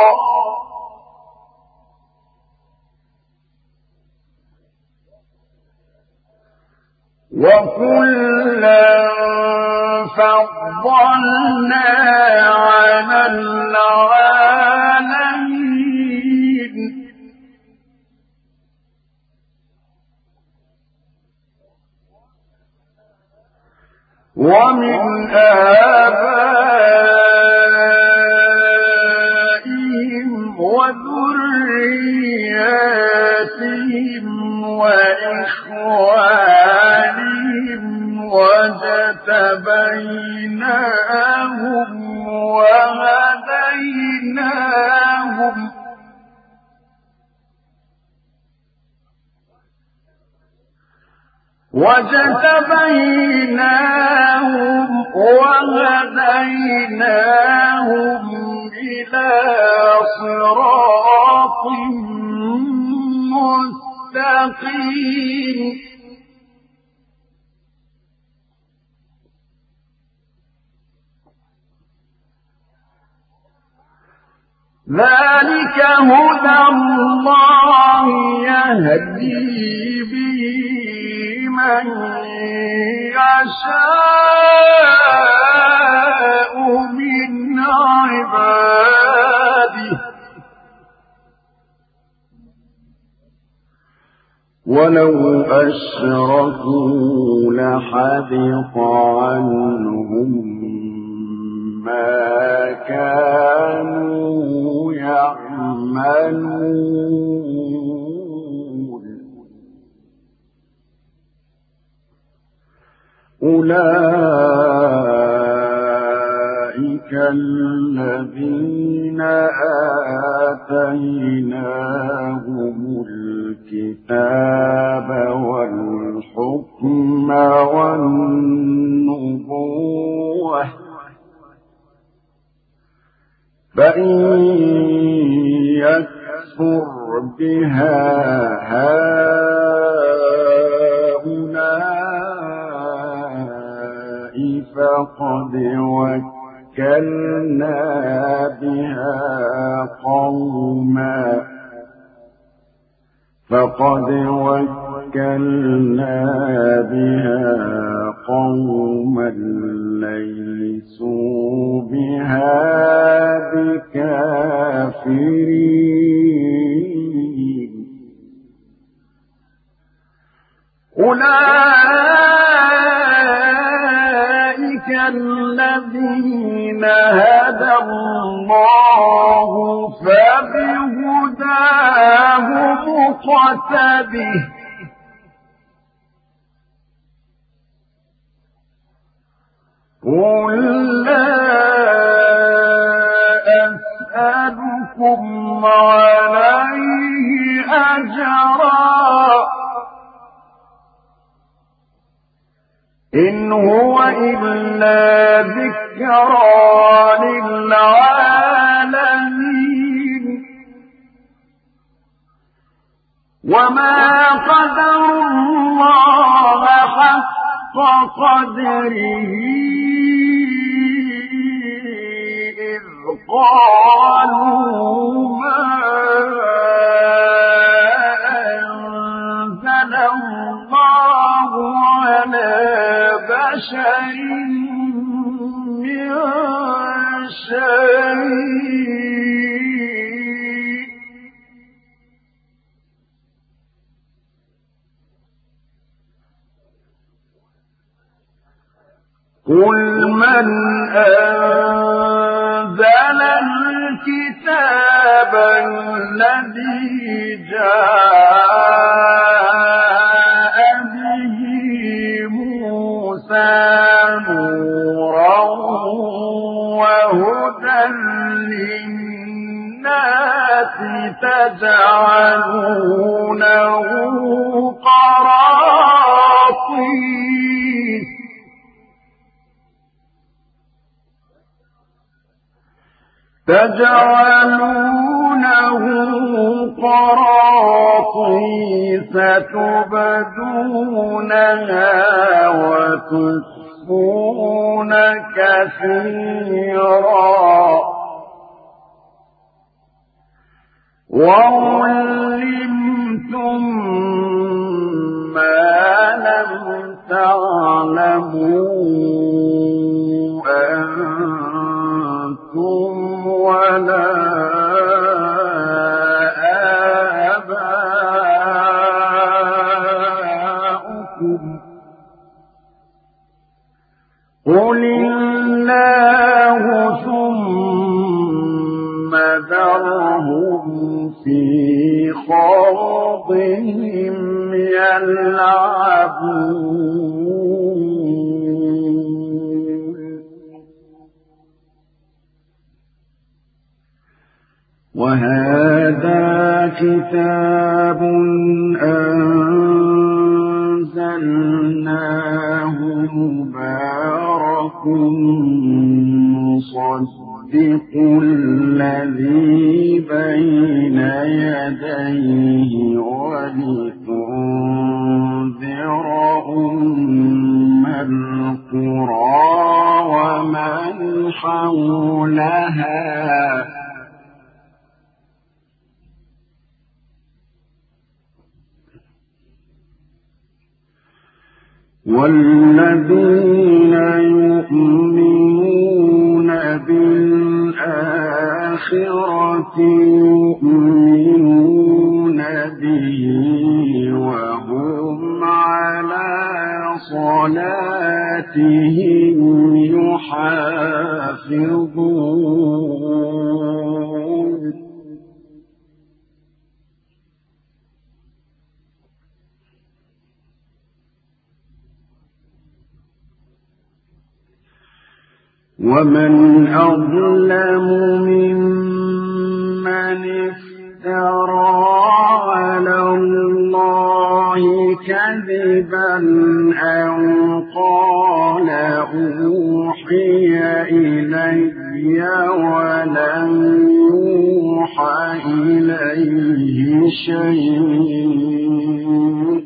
وكلا فضلنا على العالمين ومن آبائهم وذرياتهم وإخوانهم واجتبيناهم وهديناهم إلى صراط مستقيم ذلك هدى الله يهدي به من يشاء من عباده ولو أشركوا لحبط عنهم ما كانوا يعملون أولئك الذين آتيناهم الكتاب والحكم والنبوة فإن يكفر بها هؤلاء فقد وكلنا بها قوما ليسوا بها بكافرين أولئك الذين هدى الله فبهداه مقتده قل لا أسألكم عليه أجرا إن هو إلا ذكرى للعالمين وما قدروا الله حق قدره إذ قالوا ما أنزل الله على بشر من شيء قل من أنزل الكتاب الذي جاء به موسى نورا وهدى للناس تجعلونه قراطيس تبدونها وتخفون كثيرا وعلمتم ما لم تعلموا أنتم ولا آباؤكم قل الله ثم ذرهم في خوضهم يلعبون وهذا كتاب أنزلناه مبارك مصدق الذي بين يديه ولتنذر أم القرى ومن حولها والذين يؤمنون بالآخرة يؤمنون به وهم حافظون ومن أظلم ممن افترى على الله كذبا أو قال أوحي إلي ولم يوحى إليه شيء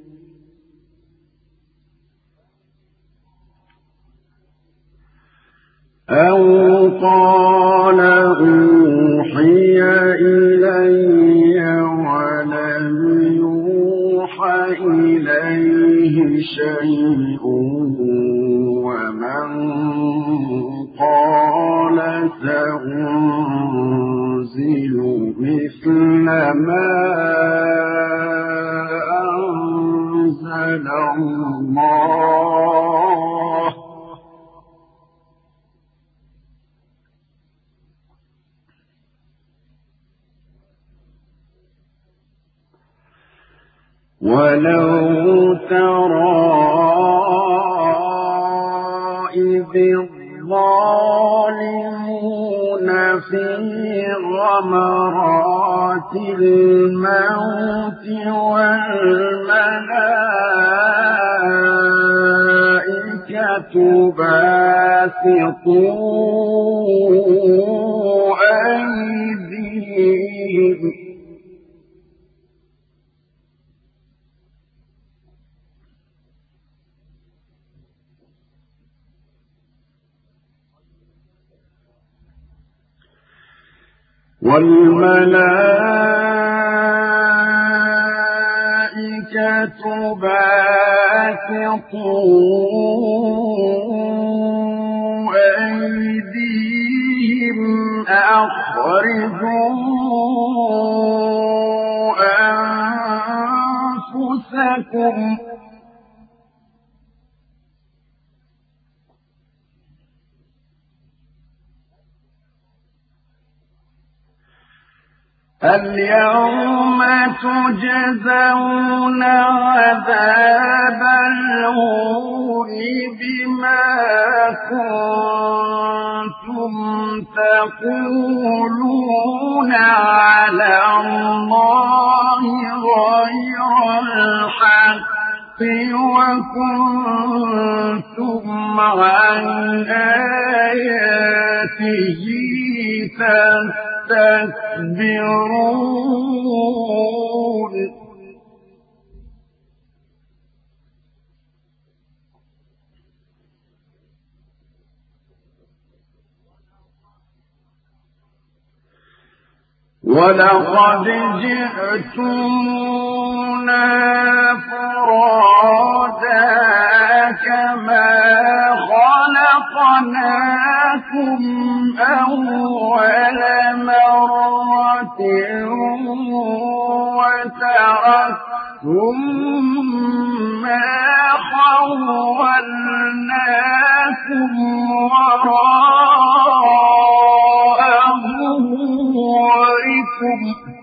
أو قال أوحي إلي ولم يوحى إليه شيء ومن قال سأنزل مثل ما أنزل الله ولو ترى إذ الظالمون في غمرات الموت والملائكة باسطوا أيديهم والملائكة باسطوا أيديهم أخرجوا أنفسكم اليوم تجزون عذاب الهون بما كنتم تقولون على الله غير الحق وكنتم عن آياته تستكبرون ولقد جئتمونا فرادا كما خلقناكم أول مرة وتركتم ما خولناكم وراء ظهوركم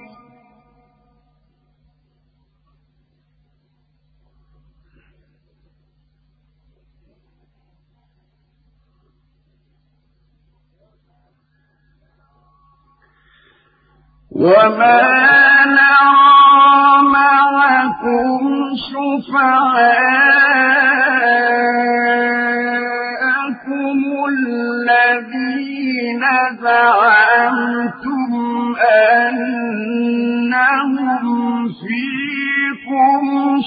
وما نرى معكم شفعاءكم الذين زعمتم أنهم فيكم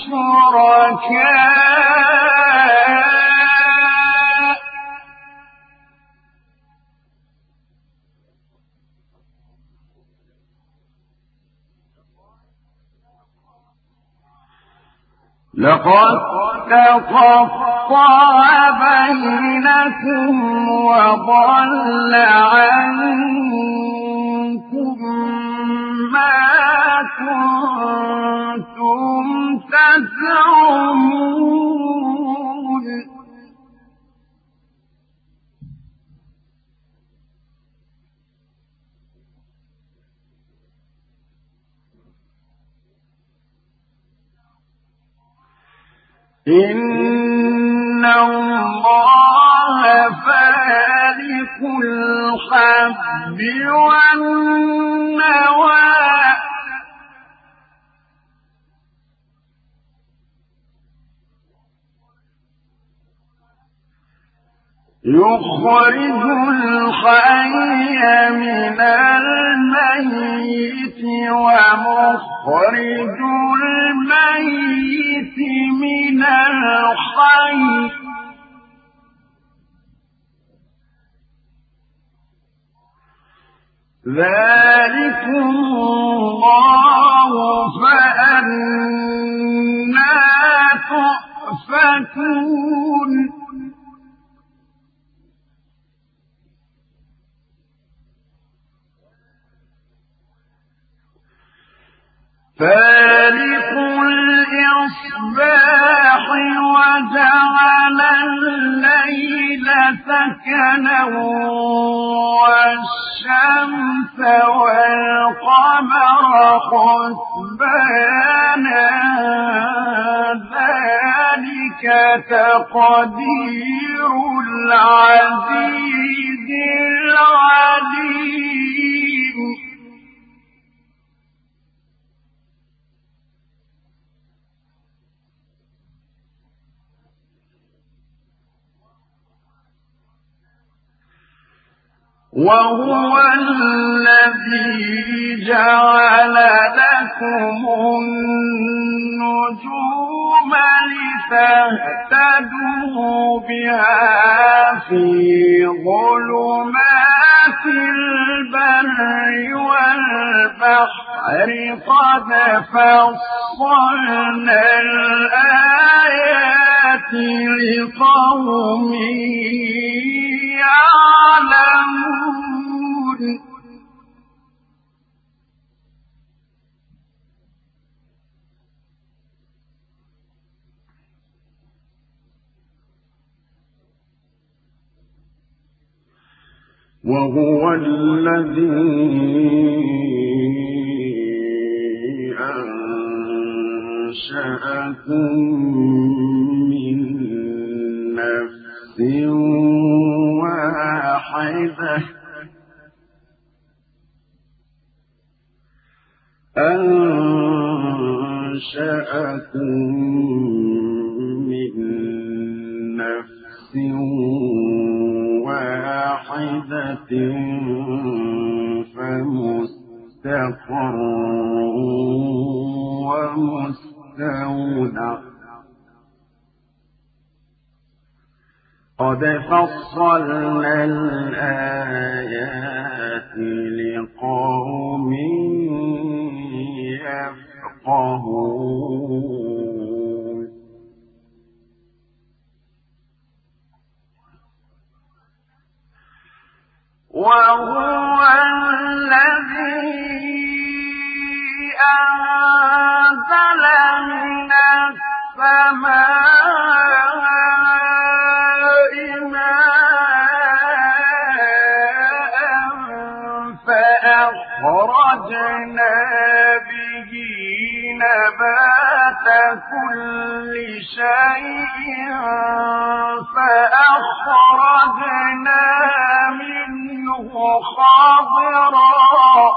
شركاء لقد تقطع بينكم وضل عنكم ما كنتم تزعمون إن الله فالق الحب والنوى يخرج الحي من الميت ومخرج الميت من الحي ذلكم الله فأنى تؤفكون فالق الإصباح وجعل الليل سكنا والشمس والقمر حسبانا ذلك تقدير العزيز العليم وهو الذي جعل لكم النجوم لتهتدوا بها في ظلمات البر والبحر قد فصلنا الآيات لقوم يعلمون وهو الذي أنشأكم من نفس واحدة فمستقر ومستودع قد فصلنا الآيات لقوم يفقهون وهو الذي أنزل من السماء ماء فأخرجنا به نبات كل شيء فأخرجنا منه خضرا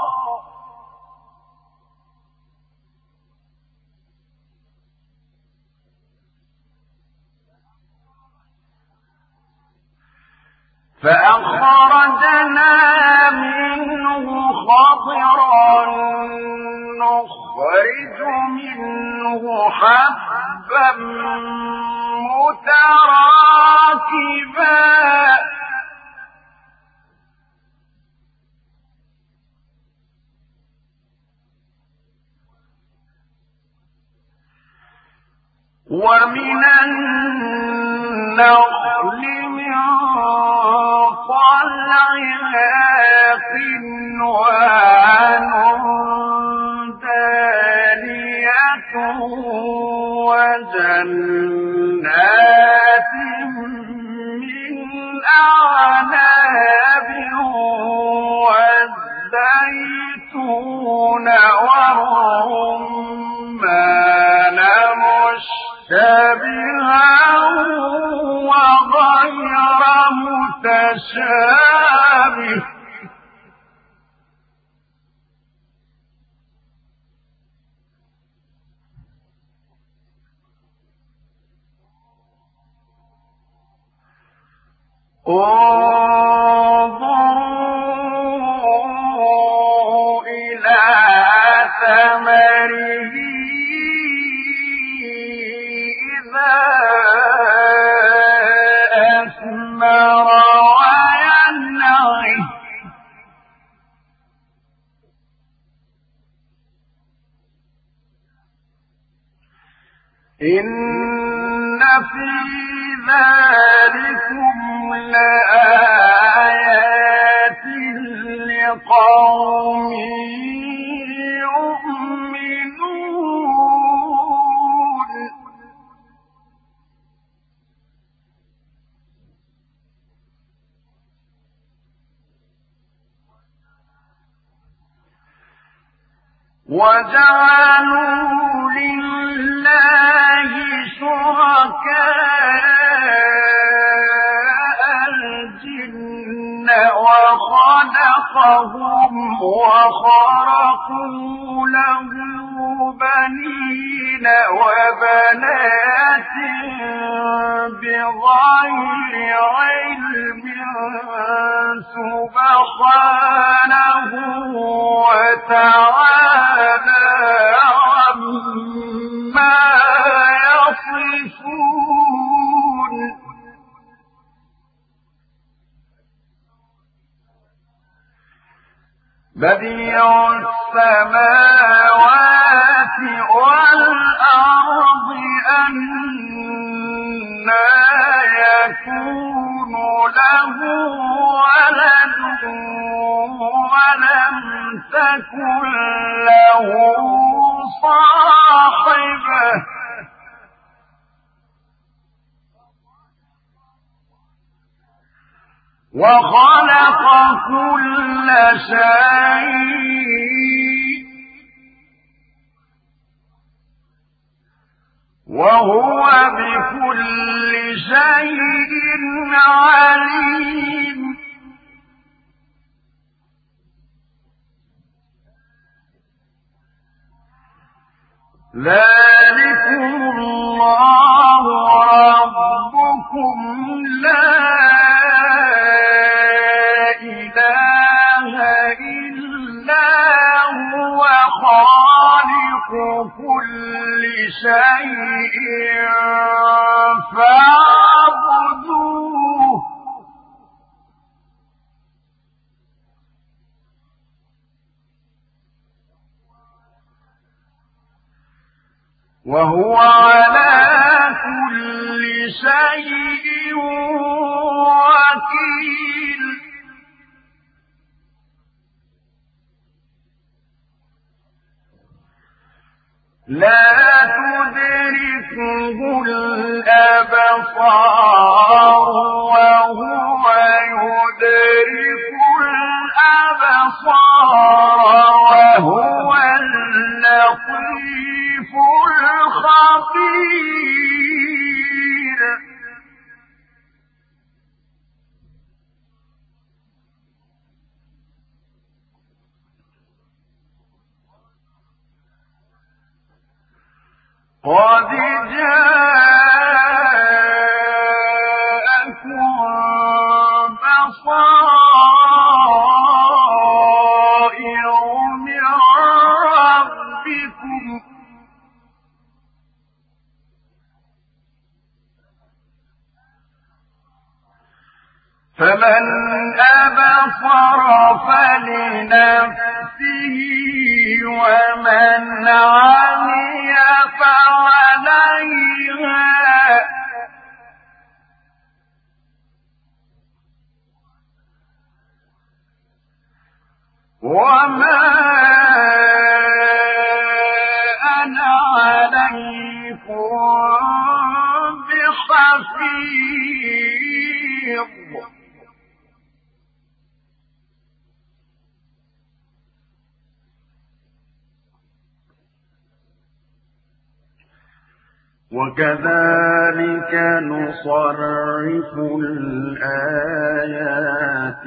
نخرج منه حبا متراكبا ومن النخل من طلعها قنوان دانية وجنات من أعناب والزيتون والرمان مشتبها متشابه انظروا إلى ثمره إذا أثمر وينعه إن في ذلكم لآيات لقوم يؤمنون وجعلوا لله شركاء الجن وخلقهم وخرقوا له بنين وبنات بغير علم سبحانه وتعالى عما يصفون بديع السماوات والأرض أنى يكون له ولد ولم تكن له صاحبة وخلق كل شيء وهو بكل شيء عليم ذلكم الله ربكم لا إله إلا هو خالق كل شيء فاعبدوه وهو على كل شيء وكيل لا تدركه الأبصار وهو يدرك الأبصار وهو اللطيف الخبير قد جاءكم بصائر من ربكم فمن أبصر فلنفسه ومن عمي فعليها وما أنا عليكم بحفيظ وكذلك نصرف الآيات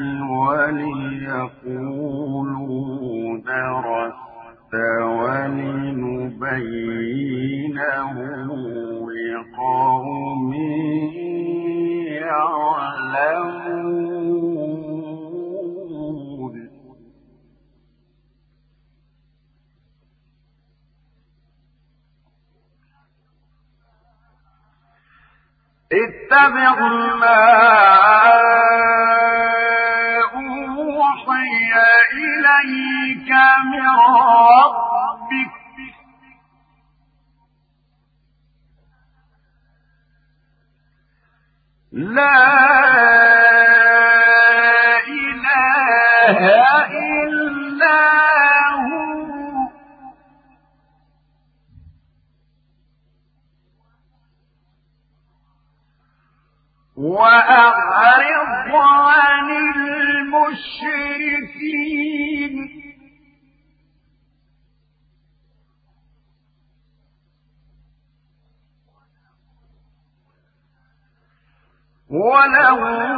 وليقولوا درست ولنبينه لقوم يعلمون اتبع ما أوحي إليك من ربك لا إله إلا هو وأعرض عن المشركين ولو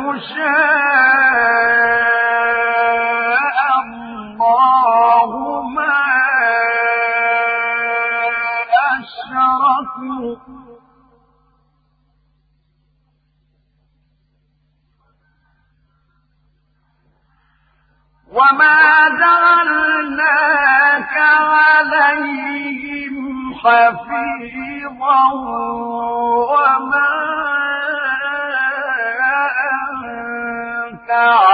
شاء الله ما أشركوا وما جعلناك عليهم حفيظا وما أنت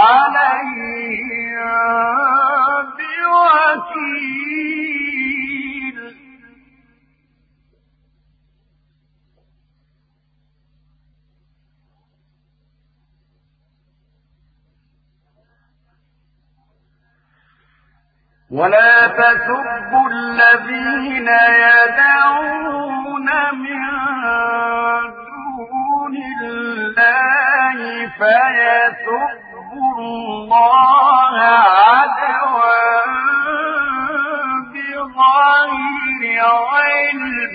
عليهم بوكيل ولا تسبوا الذين يدعون من دون الله فيسبوا الله عدوا بغير علم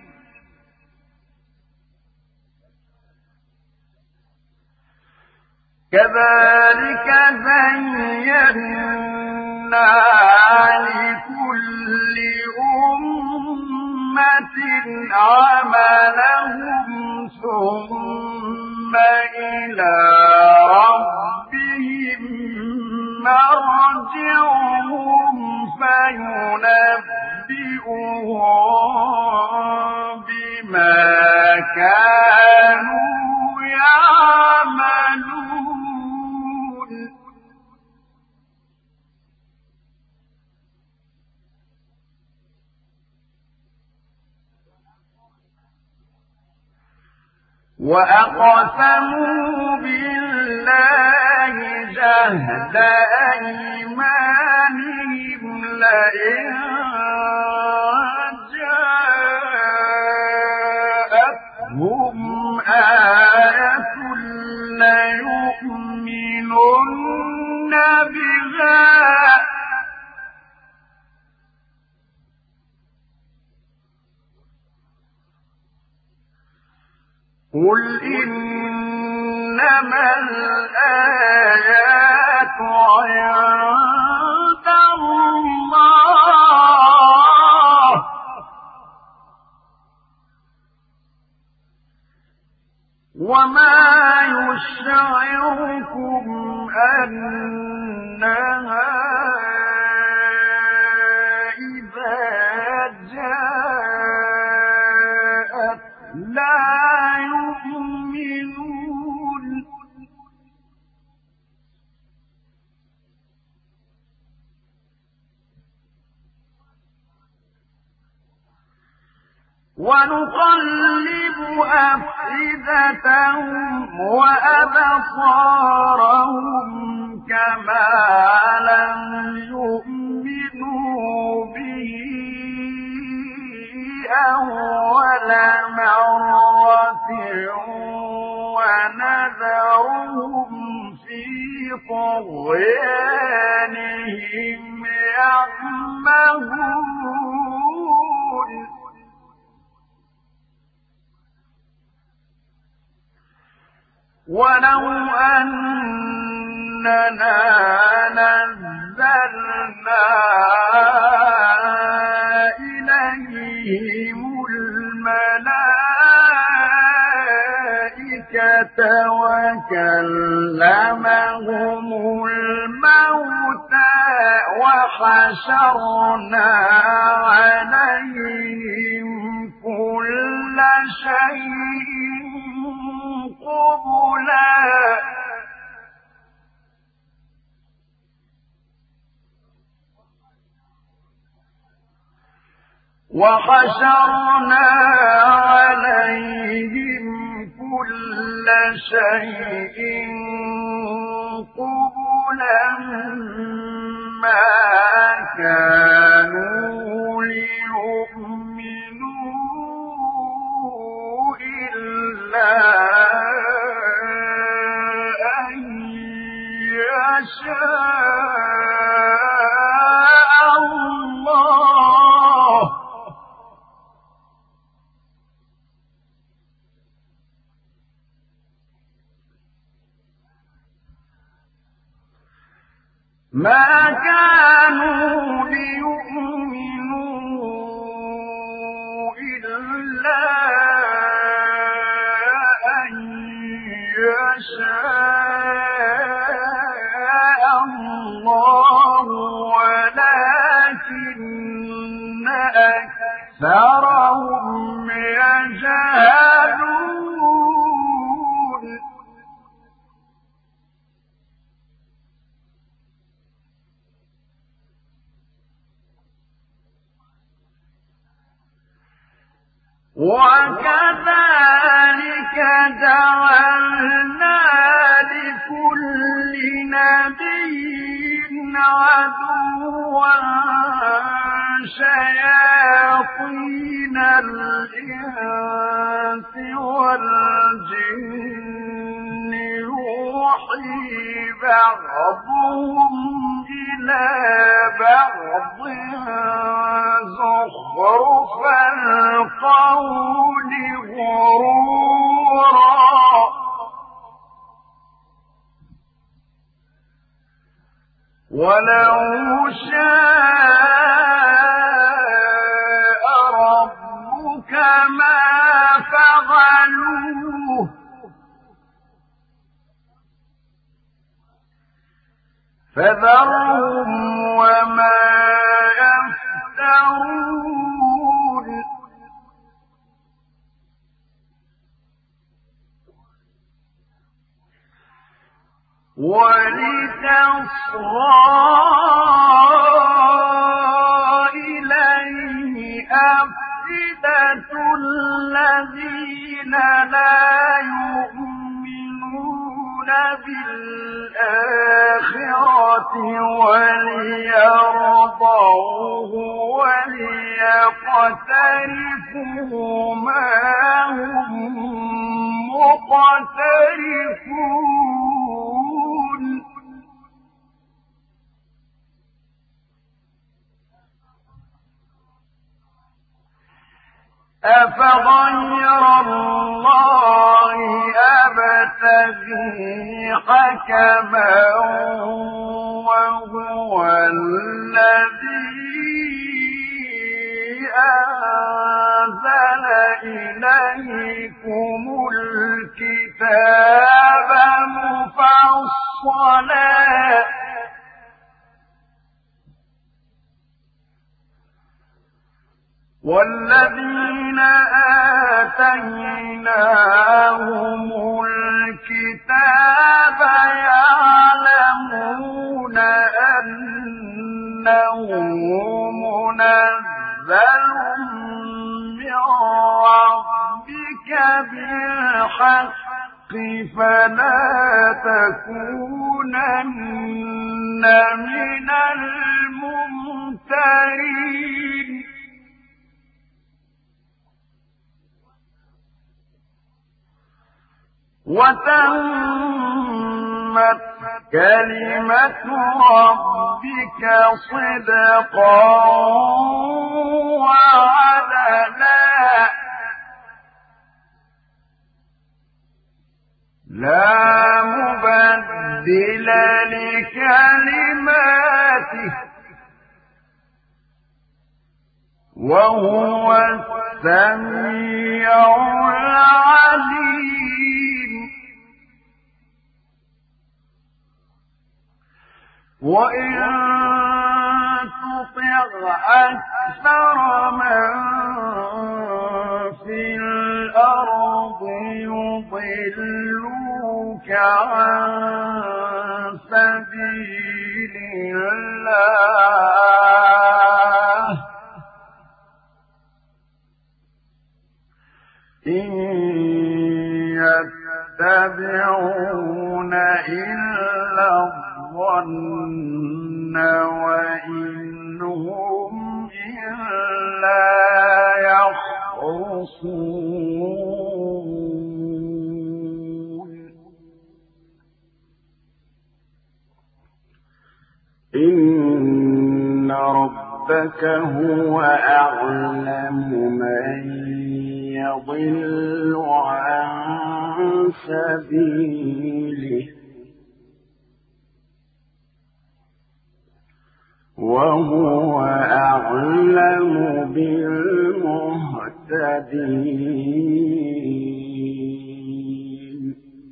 كذلك زينا لكل أمة عملهم ثم إلى ربهم مرجعهم فينبئهم بما كانوا يعملون وأقسموا بالله جهد أيمانهم لئن جاءتهم آية ليؤمنن بها قل إنما الآيات عند الله وما يشعركم أنها إذا جاءت لا يؤمنون ونقلب أفئدتهم وأبصارهم كما لم يؤمنوا به أول مرة ونذرهم في طغيانهم يعمهون ولو أننا نزلنا إليهم الملائكة وكلمهم الموتى وحشرنا عليهم كل شيء قبلا وحشرنا عليهم كل شيء قبلا ما كانوا ليؤمنوا إلا أن يشاء الله ما كانوا ليؤمنوا إلا أن يشاء الله ولكن أكثرهم يجهلون وكذلك جعلنا لكل نبي عدوا شياطين الإنس والجن يوحي بعضهم إلى بعض زخرف القول غرورا ولو شاء ربك ما فعلوه فذرهم وما يفترون ولتصغى إليه أفئدة الذين لا يؤمنون بالآخرة وليرضوه وليقترفوا ما هم مقترفون أفغير الله أبتغي حكما وهو الذي أنزل إليكم الكتاب مفصلا والذين آتيناهم الكتاب يعلمون أنه منزل من ربك بالحق فلا تكونن من الممترين وتمت كلمة ربك صدقا وعدلا لا مبدل لكلماته وهو السميع العليم وإن تطع أكثر من في الأرض يضلوك عن سبيل الله إن يتبعون إلا الظن وإن هم إلا يخرصون إن ربك هو أعلم من يضل عن سبيله وهو أعلم بالمهتدين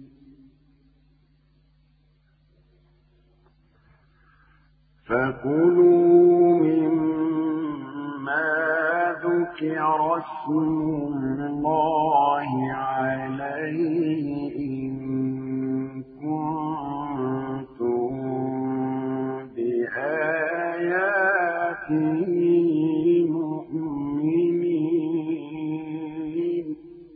فكلوا مما ذكر اسم الله عليه إن كنتم بآياته مؤمنين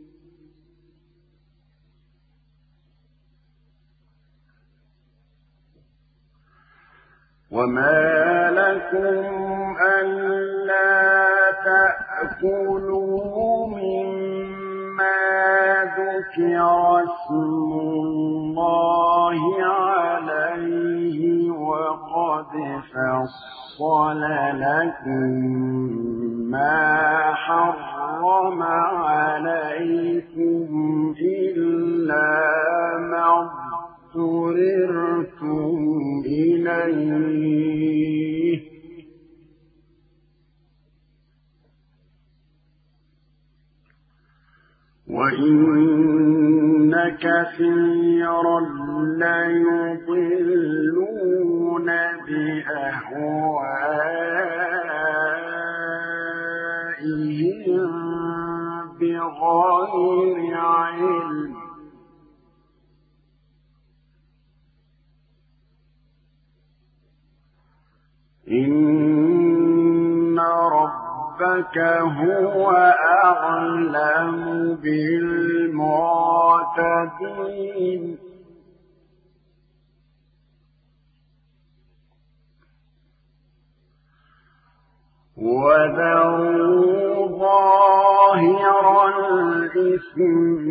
وما لكم ألا تأكلوا مما ذكر اسم الله عليه وقد فصل لكم ما حرم عليكم إلا ما اضطررتم إليه وإن كثيرا ليضلون بأهوائهم بغير علم إن ربك هو أعلم بالمعتدين وذروا ظاهر الإثم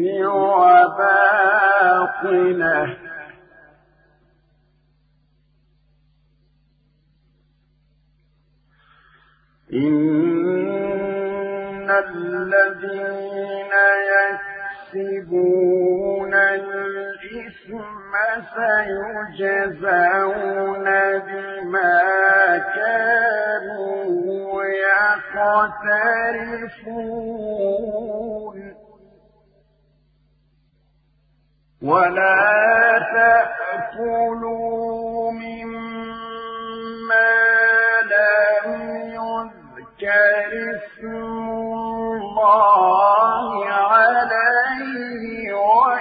وباطنه إن الذين يكسبون الإثم سيجزون بما كانوا يقترفون ولا تأكلوا مما لم يذكر اسم الله عليه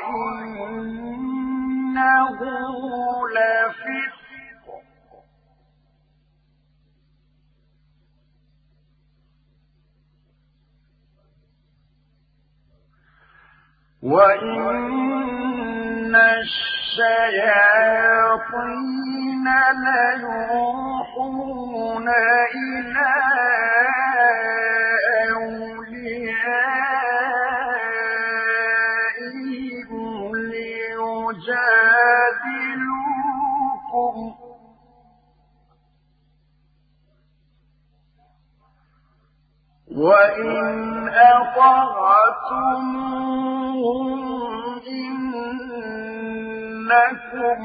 وإنه لفسق وإن الشياطين ليوحون إلى أوليائهم ليجادلوكم وإن أطعتموهم إنهم إنكم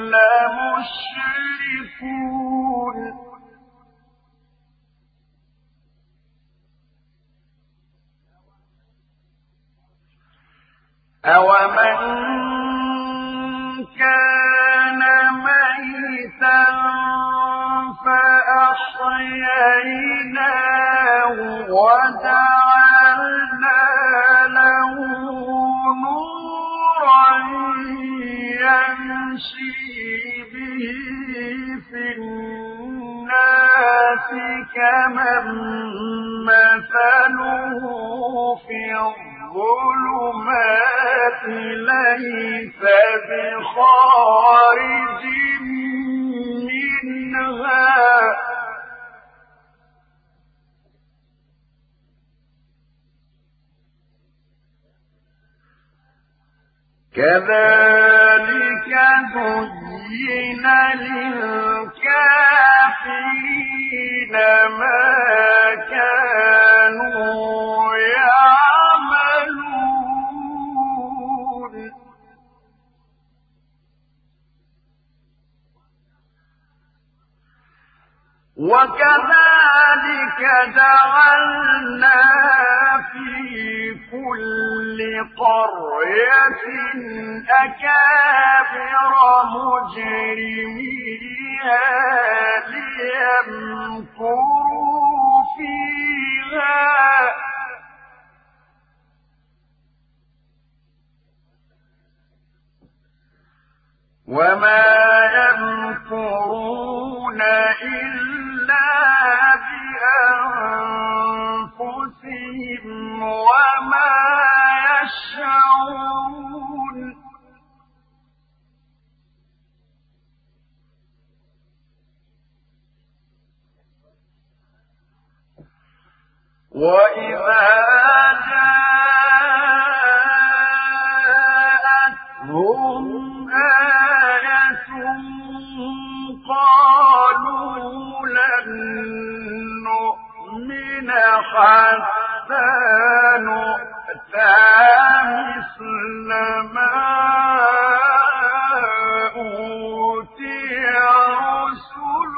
لمشركون أومن كان ميتا فأحييناه وجعلنا له نورا يمشي به في الناس كمن مثله في الظلمات ليس بخارج منها كذلك زين للكافرين ما كانوا يعملون وكذلك جعلنا في كل قرية أكابر مجرميها ليمكروا فيها وما يمكرون إلا بأنفسهم وما يشعرون وإذا جاءتهم آية قالوا لن نؤمن حتى نؤتى مثل ما أوتي رسل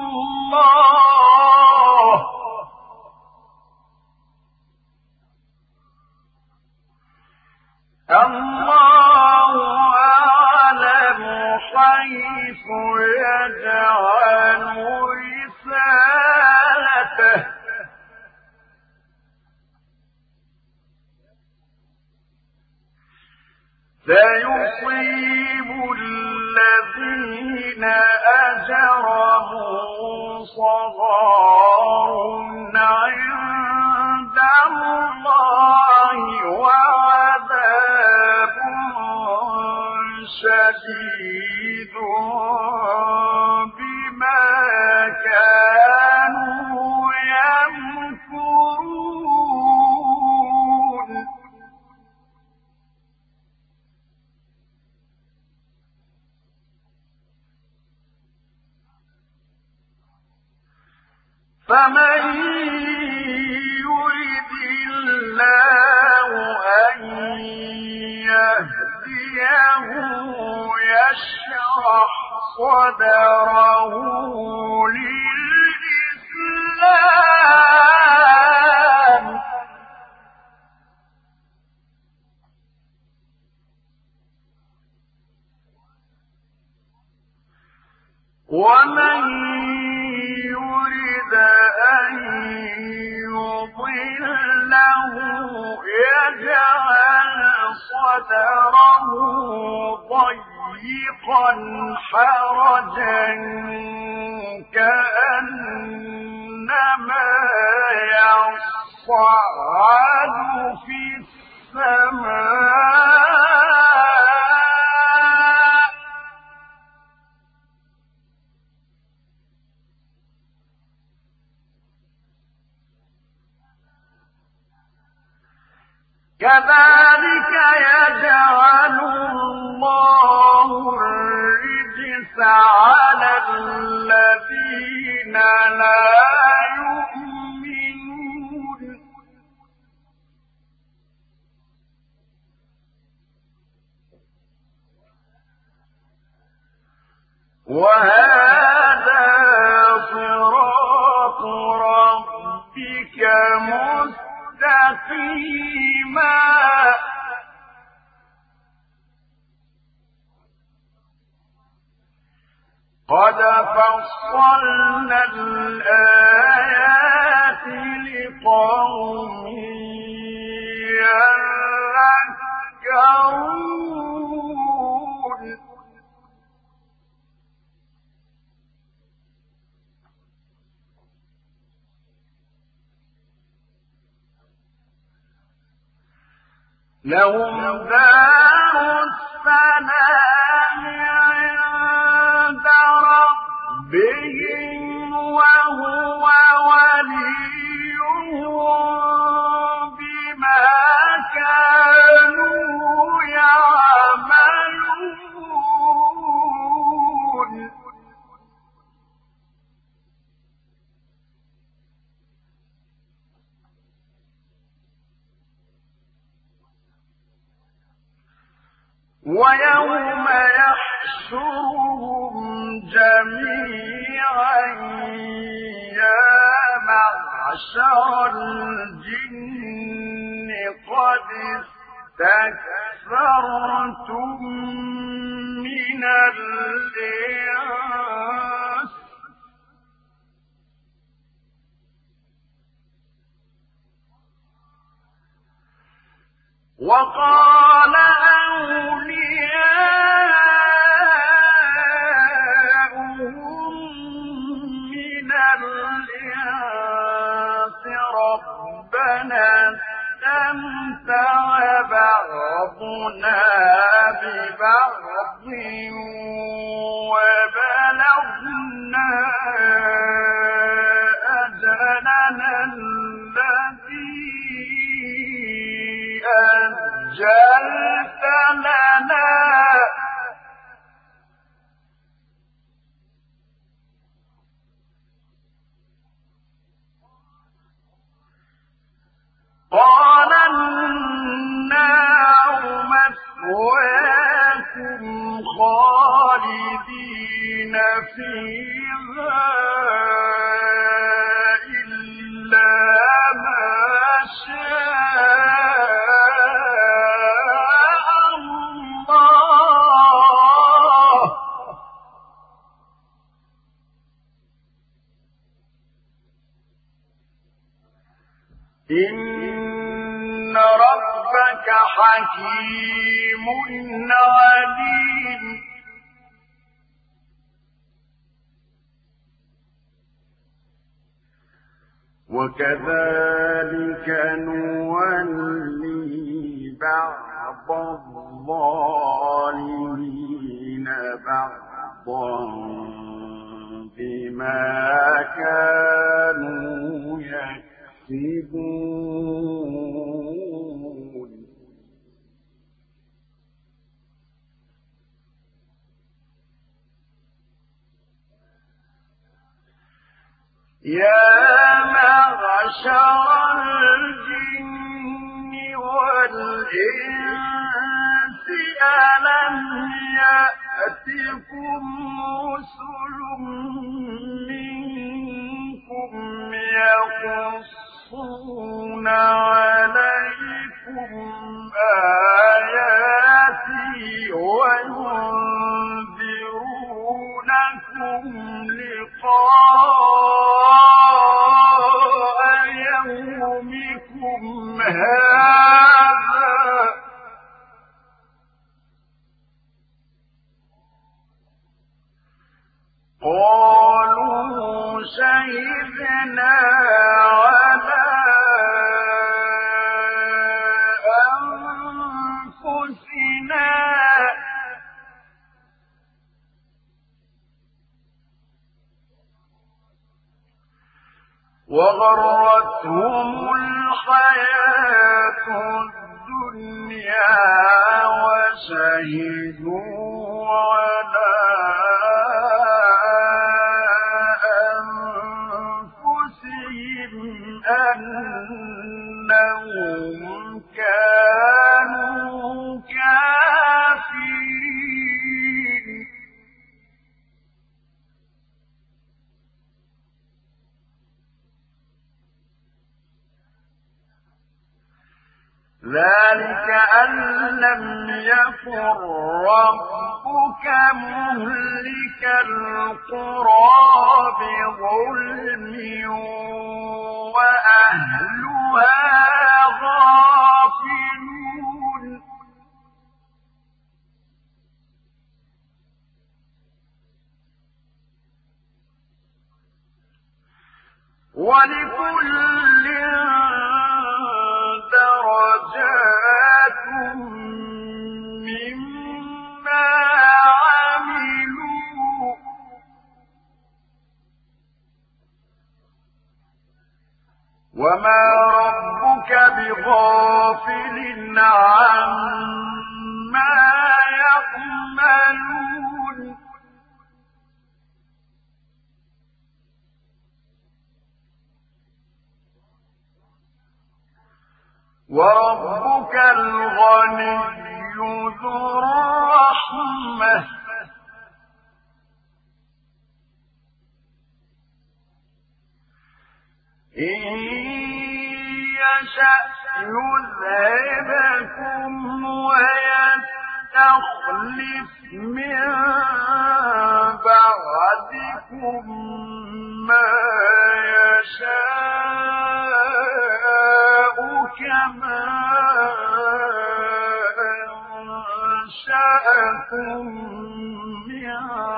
الله الله أعلم حيث يجعل رسالته سيصيب الذين أجرموا صغار عند الله وعذاب شديد بما كانوا يمكرون فمن يرد الله أن يهديه يشرح صدره للإسلام ومن يرد أن يضله يجعل صدره ضيقا حرجا كأنما يصعد في السماء كذلك يجعل الله الرجس على الذين لا يؤمنون وهذا صراط ربك مستقيما قد فصلنا الآيات لقوم يذكرون لهم دار السلام عند ربهم وهو وليهم بما كانوا يعملون ويوم يحشرهم جميعا يا معشر الجن قد استكثرتم من الإنس وقال أولياؤهم من الإنس ربنا استمتع بعضنا ببعض وبلغنا أجلنا الذي أجلت لنا قال النار مثواكم خالدين فيها إلا ما شاء الله إن ربك حكيم عليم وكذلك نولي بعض الظالمين بعضا بما كانوا يكسبون يا معشر الجن والإنس ألم يأتكم رسل منكم يقصون عليكم آياتي وينذرونكم لقاء يومكم هذا قالوا شهدنا على أنفسنا وغرتهم الحياة الدنيا وشهدوا على أنفسهم أنهم كانوا كافرين ذلك أن لم يكن ربك مهلك القرى بظلم وأهلها غافلون ولكل درجات مما عملوا وما ربك بغافل عما يعملون وربك الغني ذو الرحمة إن يشأ يذهبكم ويستخلف من بعدكم ما يشاء كما أنشأكم من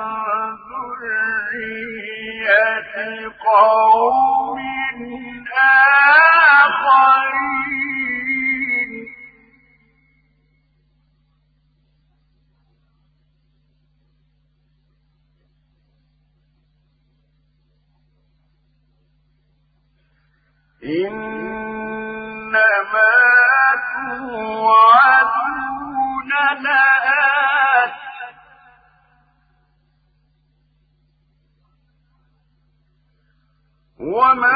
ذرية قوم آخرين إنما توعدون لآت وما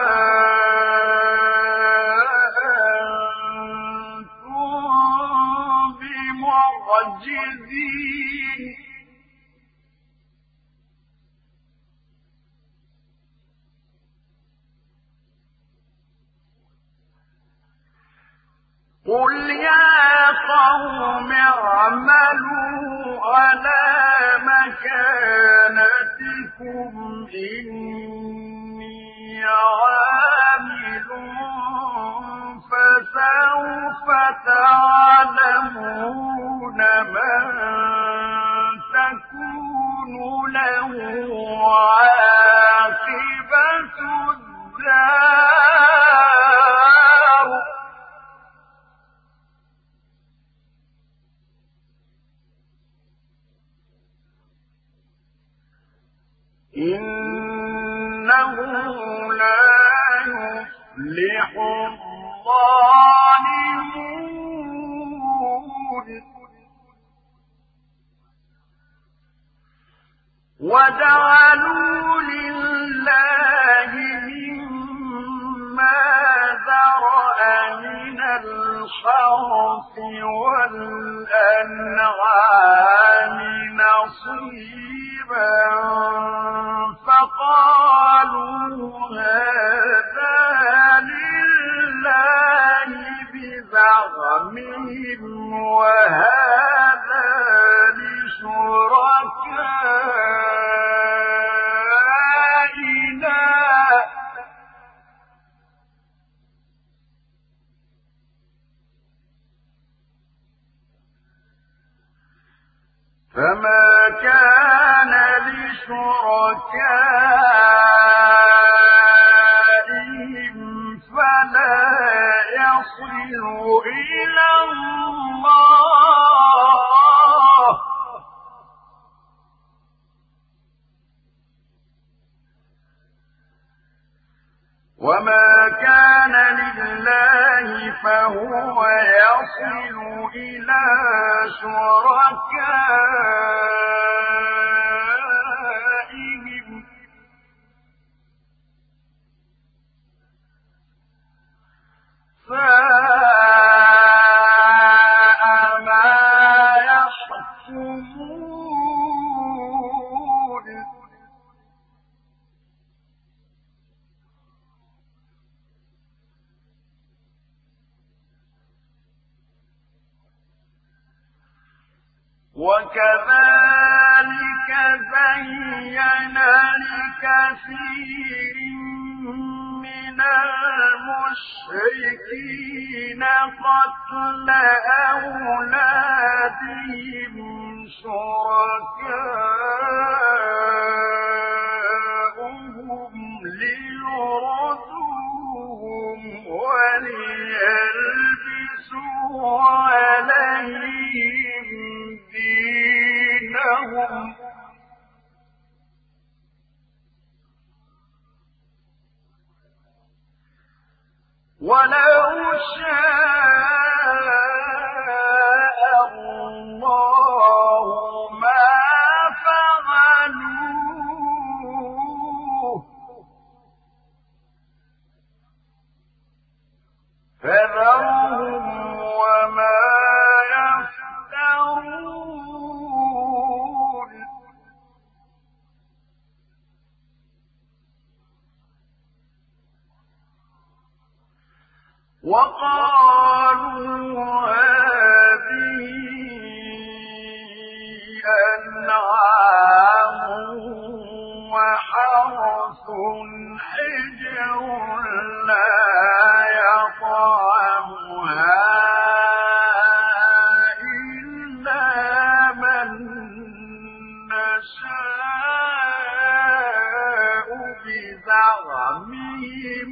أنتم بمعجزين قل يا قوم اعملوا على مكانتكم إني عامل فسوف تعلمون من تكون له عاقبة الدار إنه لا يفلح الظالمون وجعلوا لله مما ذرأ من الحرث والأنعام نصيبا فقالوا هذا لله بزعمهم وهذا لشركائنا فما كان لشركائهم فلا يصل إلى الله وما كان لله فهو يصل إلى شركائهم ساء ما يحكمون وكذلك زين لكثير من المشركين قتل أولادهم شركاؤهم ليردوهم وليلبسوا عليهم دينهم ولو شاء الله ما فعلوه فذرهم وما يفترون وقالوا هذه أنعام وحرث حجر لا يطعمها إلا من نشاء بزعمهم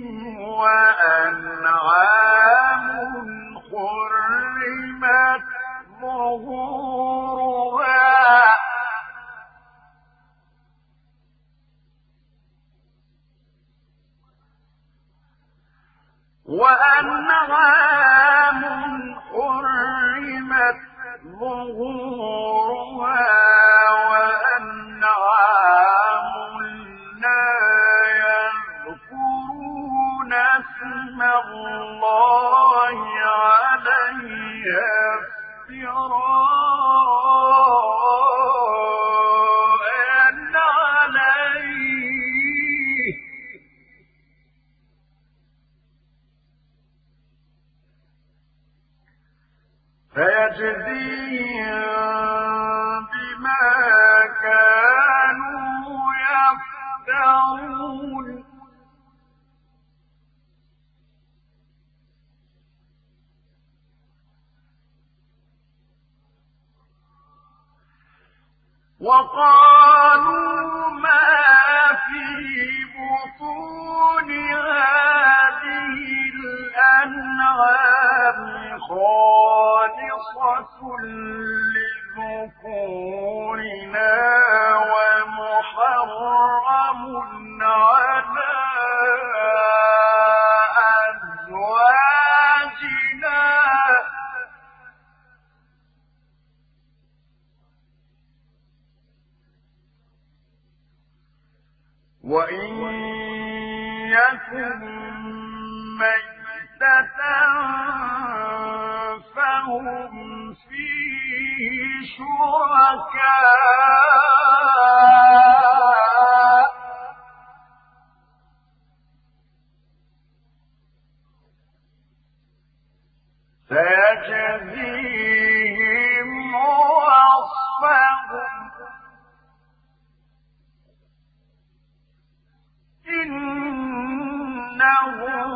وأنعام حرمت ظهورها وأنعام حرمت ظهورها وأنعام لا يذكرون اسم الله عليها افتراء عليه فيجزيهم بما كانوا يفترون وقالوا ما في بطون هذه الأنعام خالصة لذكورنا ومحرم على أزواجنا وإن يكن ميتة فهم فيه شركاء سيجزيهم وصفهم إنه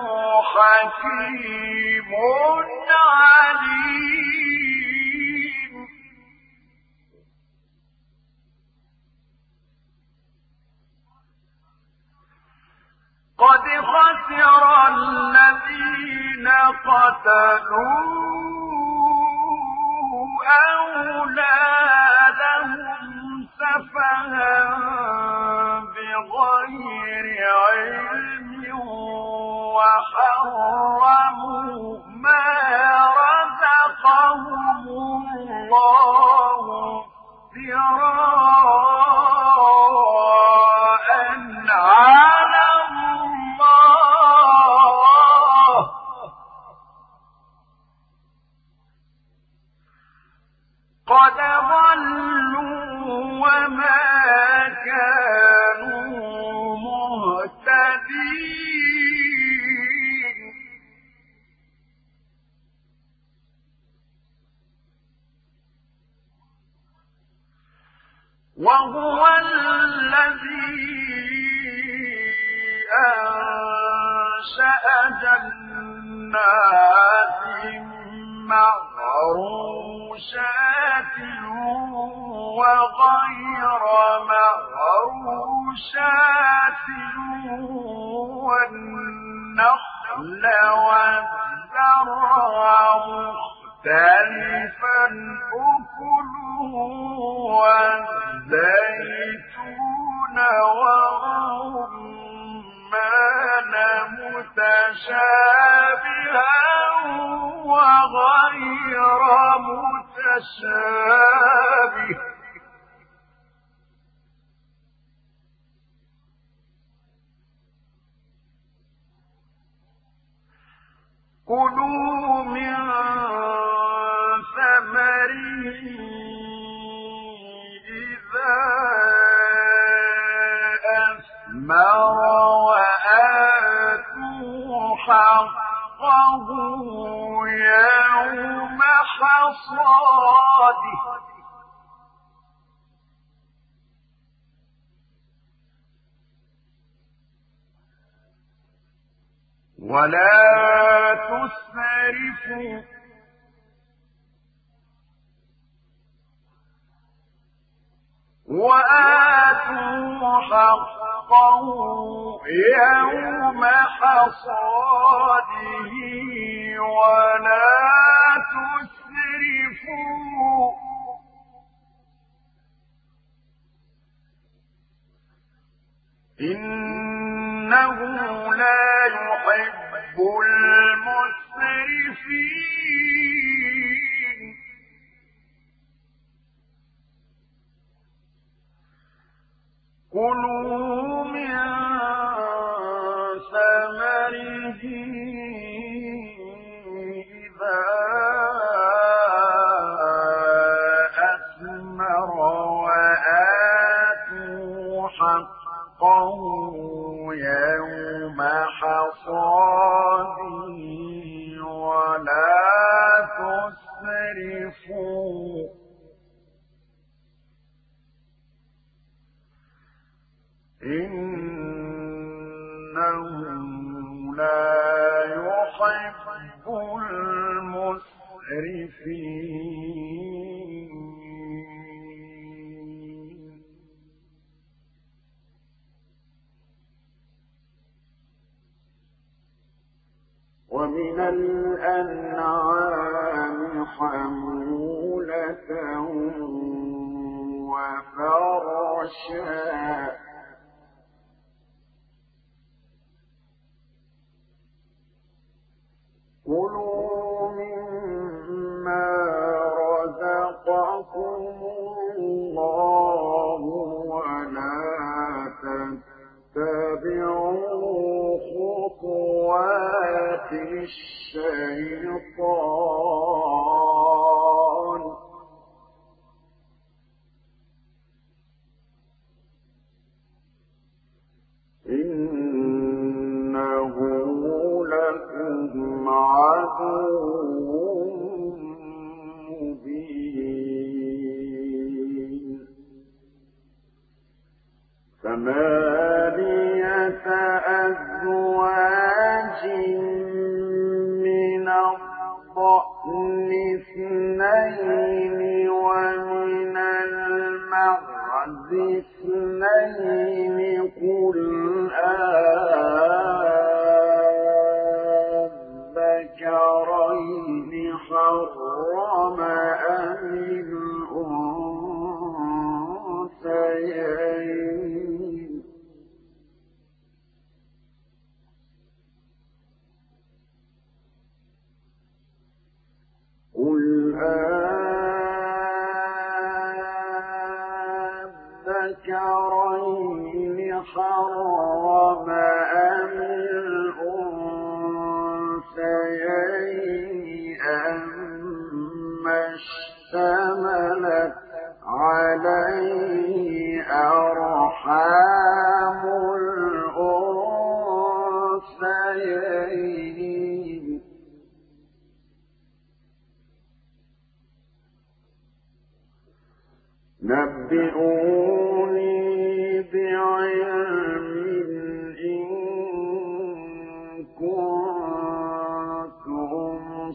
حكيم عليم قد خسر الذين قتلوا أولادهم سفها بغير علم وحرموا ما رزقهم الله افتراء على الله قد ضلوا وما كانوا مهتدين وهو الذي أنشأ جنات معروشات وغير معروشات والنخل والزرع مختلفا أكله والزيتون والرمان متشابها وغير متشابه كلوا من ثمره إذا أثمر وآتوا حقه يوم حصاده ولا تسرفوا وآتوا حقه يوم حصاده ولا تسرفوا إنه لا يحب المسرفين كلوا من ثمره إذا أثمر وآتوا حقه يوم حصاده ولا تسرفوا إنه لا يحب المسرفين ومن الأنعام حمولة وفرشا كلوا مما رزقكم الله ولا تتبعوا خطوات الشيطان إنه لكم عدو مبين ثمانية أزواج من الضأن اثنين ومن المعز اثنين قل الذكرين حرم أم الأنثيين قل الذكرين حرم أم الأنثيين أما اشتملت عليه أرحام الأنثيين نبئوني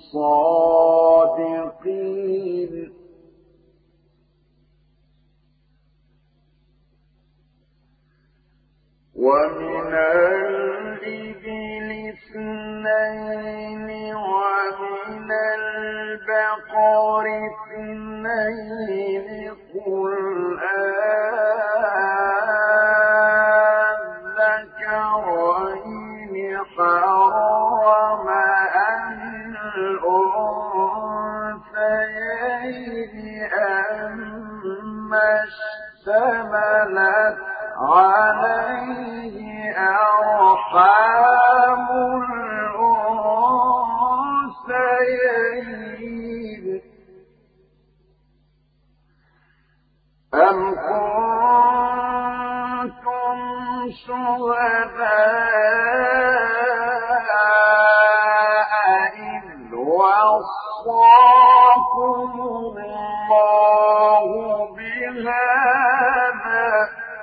الصادقين ومن الإبل اثنين ومن البقر اثنين قل أذكرين حرم أم الأنثيين أما اشتملت عليه أرحام الأنثيين أم كنتم شهداء إذ وصاكم الله بهذا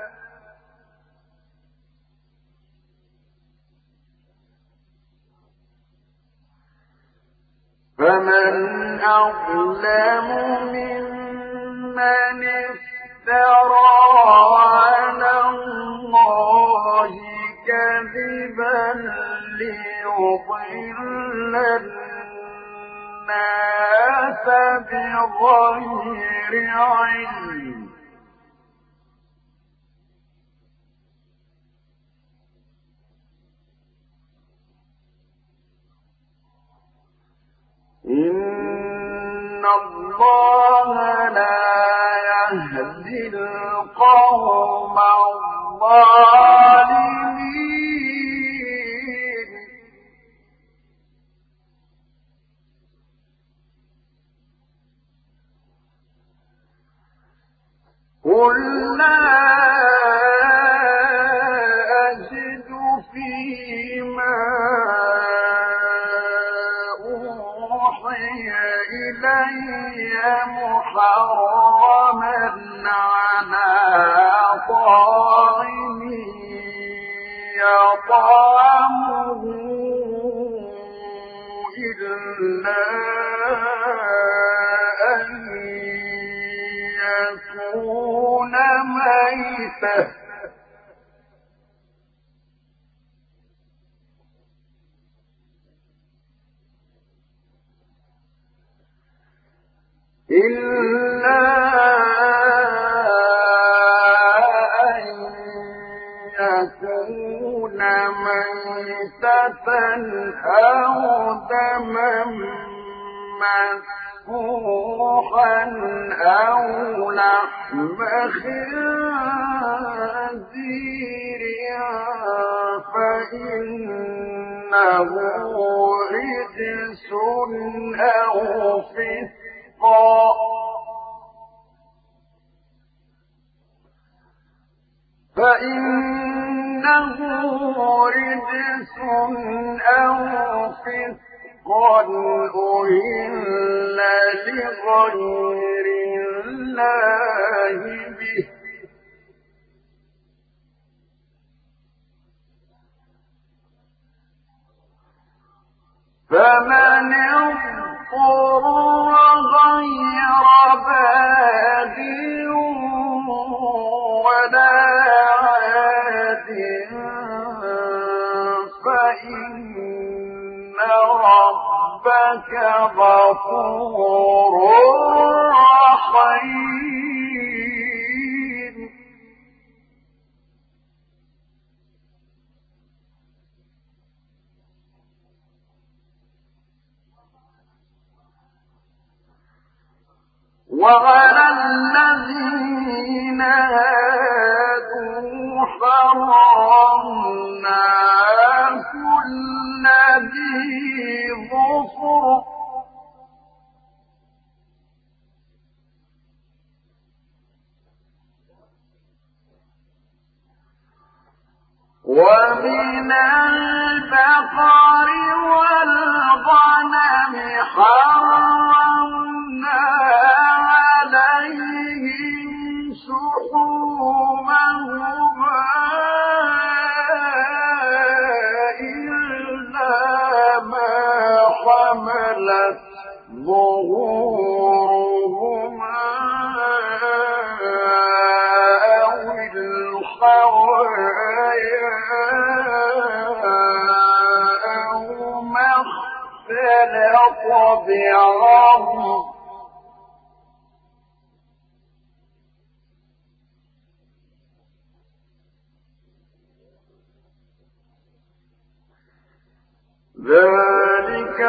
فمن أظلم ممن افترى على الله كذبا ليضل الناس بغير علم إن الله لا يهدي القوم الظالمين قل لا أجد فيما إلي محرما على طاعم يطعمه إلا أن يكون ميتا إلا أن يكون ميتة أو دما مسفوحا أو لحم خنزير فإنه رجس أو فسقا فإنه رجس أو فسقا أهل لغير الله به فمن اضطر غير باغ ولا عاد فإن ربك غفور رحيم وعلى الذين هادوا حرمنا كل ذي ظفر ومن البقر والغنم حرمنا عليهم شحومهما إلا ما حملت حملت ظهورهما أو الحوايا أو ما اختلط بعظم ذلك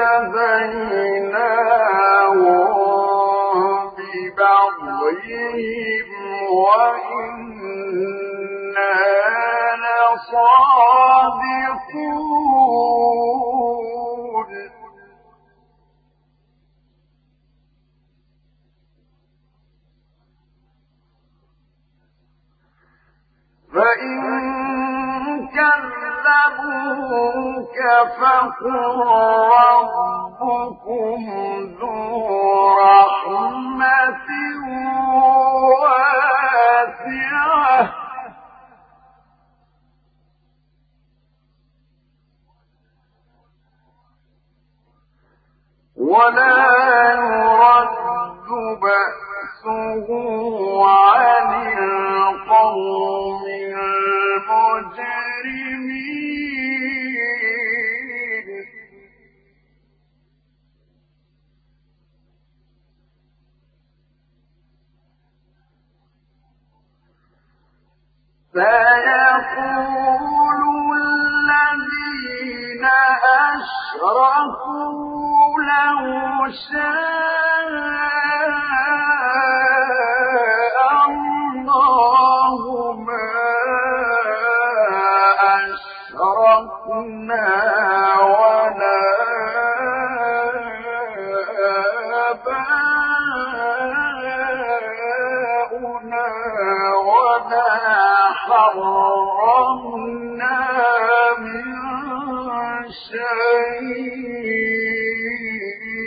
جزيناهم ببغيهم وإنا لصادقون فإن كذبوك فقل ربكم ذو رحمة واسعة ولا يرد بأسه عن القوم المجرمين سيقول الذين أشركوا لو شاء الله ما أشركنا ولا آباؤنا ولا حرمنا من شيء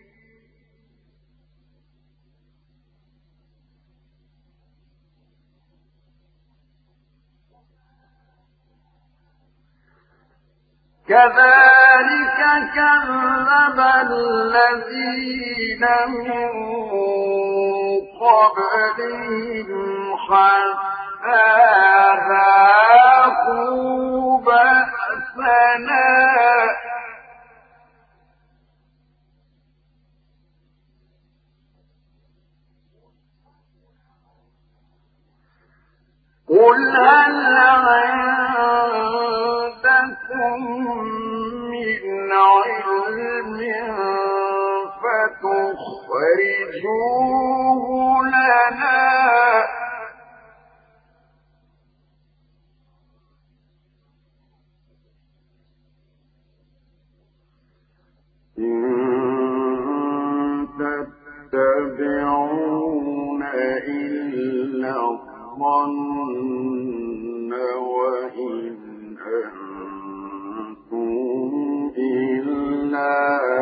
كذلك كذب الذين من قبلهم حتى ذاقوا بأسنا قل هل عندكم من علم فتخرجوه لنا إن تتبعون إلا الظن وإن أنتم إلا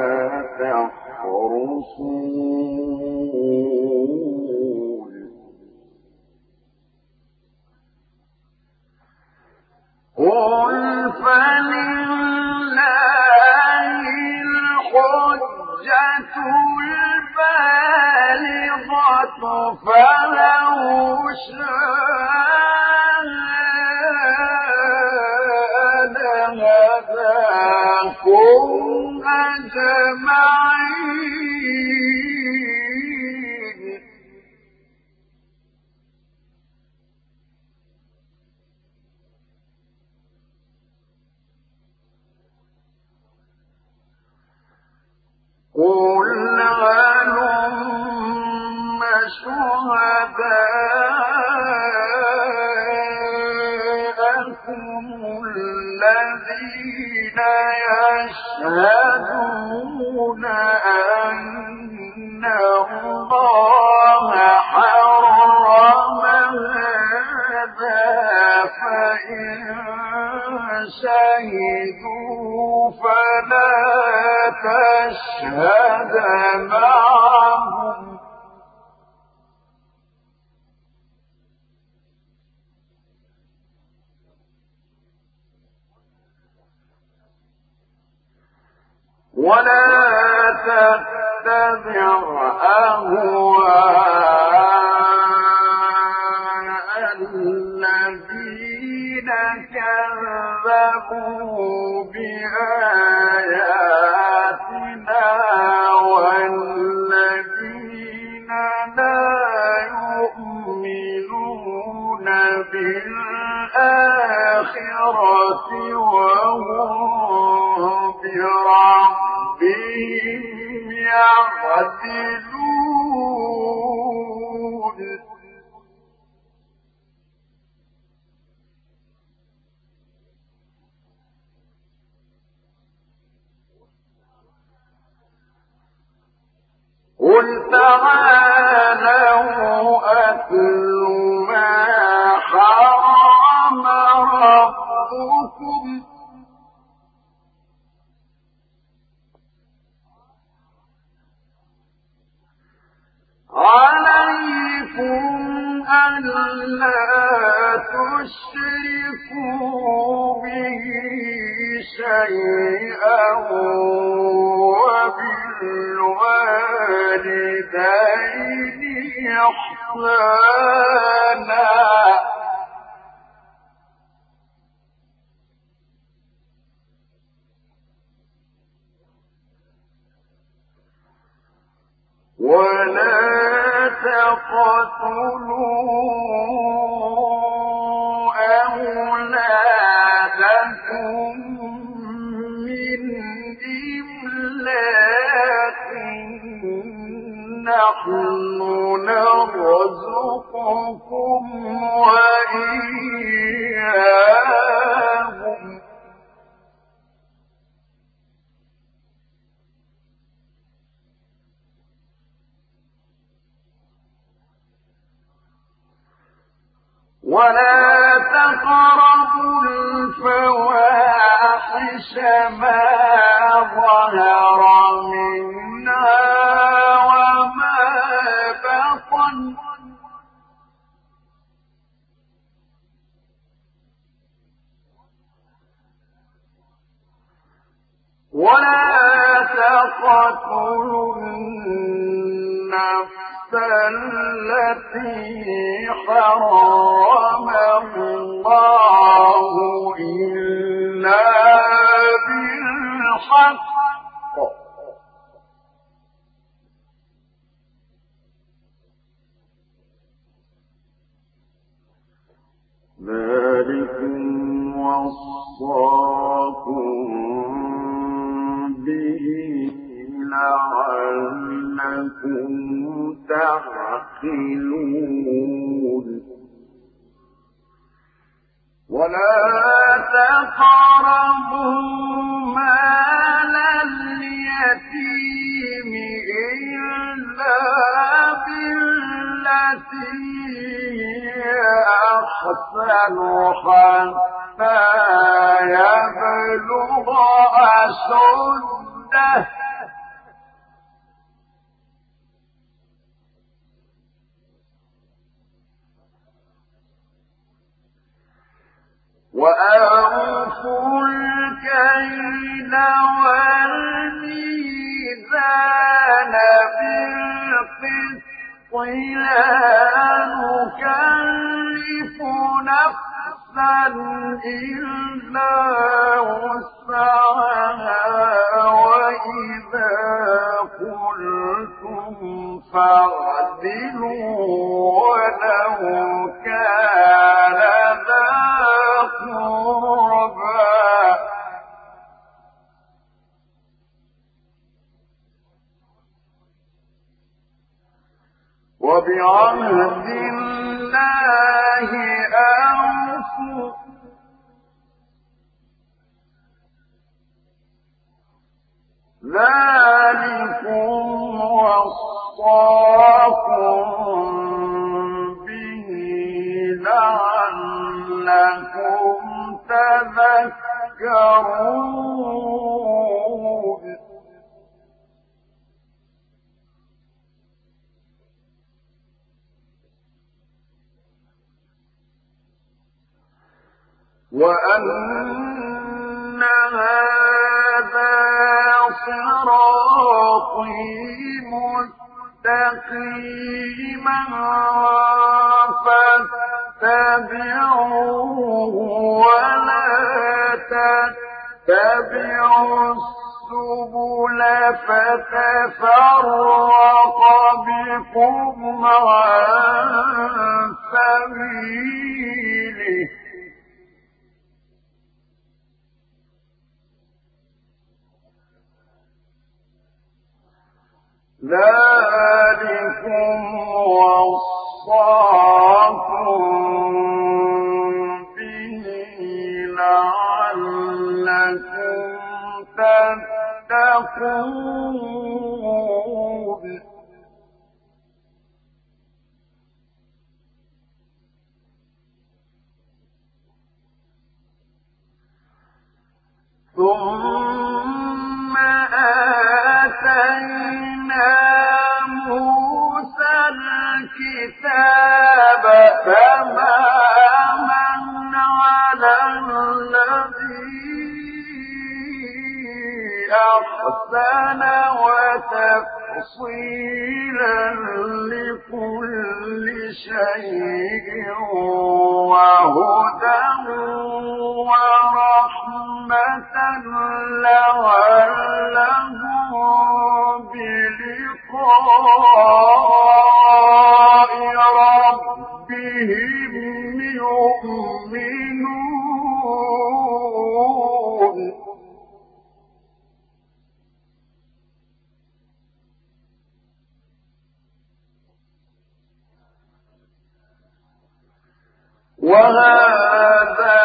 تخرصون قل فلله الحجة البالغة فلو شاء لهداكم أجمعين قل هلم شهداءكم الذين يشهدون أن الله حرم هذا فإن شهدوا فلا تشهد معهم ولا تتبع أهواء الذين كذبوا بآياتنا والذين لا يؤمنون بالآخرة وهم بربهم يعدلون قل تعالوا أتل ما حرم ربكم عليكم ألا تشركوا به شيئا وبالوالدين إحسانا ولا تقتلوا أولادكم من إملاق نحن نرزقكم وإياهم ولا تقربوا الفواحش ما ظهر منها وما بطن ولا تقتلوا النفس التي حرم الله إلا بالحق ذلكم وصاكم به لعلكم تعقلون ولا تقربوا مال اليتيم إلا بالتي هي أحسن حتى يبلغ أشده وأوفوا الكيل والميزان بالقسط لا نكلف نفسا إلا وسعها وإذا قلتم فاعدلوا ولو كان ذا قربى وبعهد الله أوفوا ذلكم وصاكم به لعلكم تذكرون وأن هذا صراط مستقيما فاتبعوه ولا تتبعوا السبل فتفرق بكم عن سبيله ذلكم وصاكم به لعلكم تتقون ثم آتينا موسى الكتاب تماما على الذي أحسن وتفصيلا لكل شيء وهدى ورحمة لعلهم بلقاء ربهم يؤمنون وهذا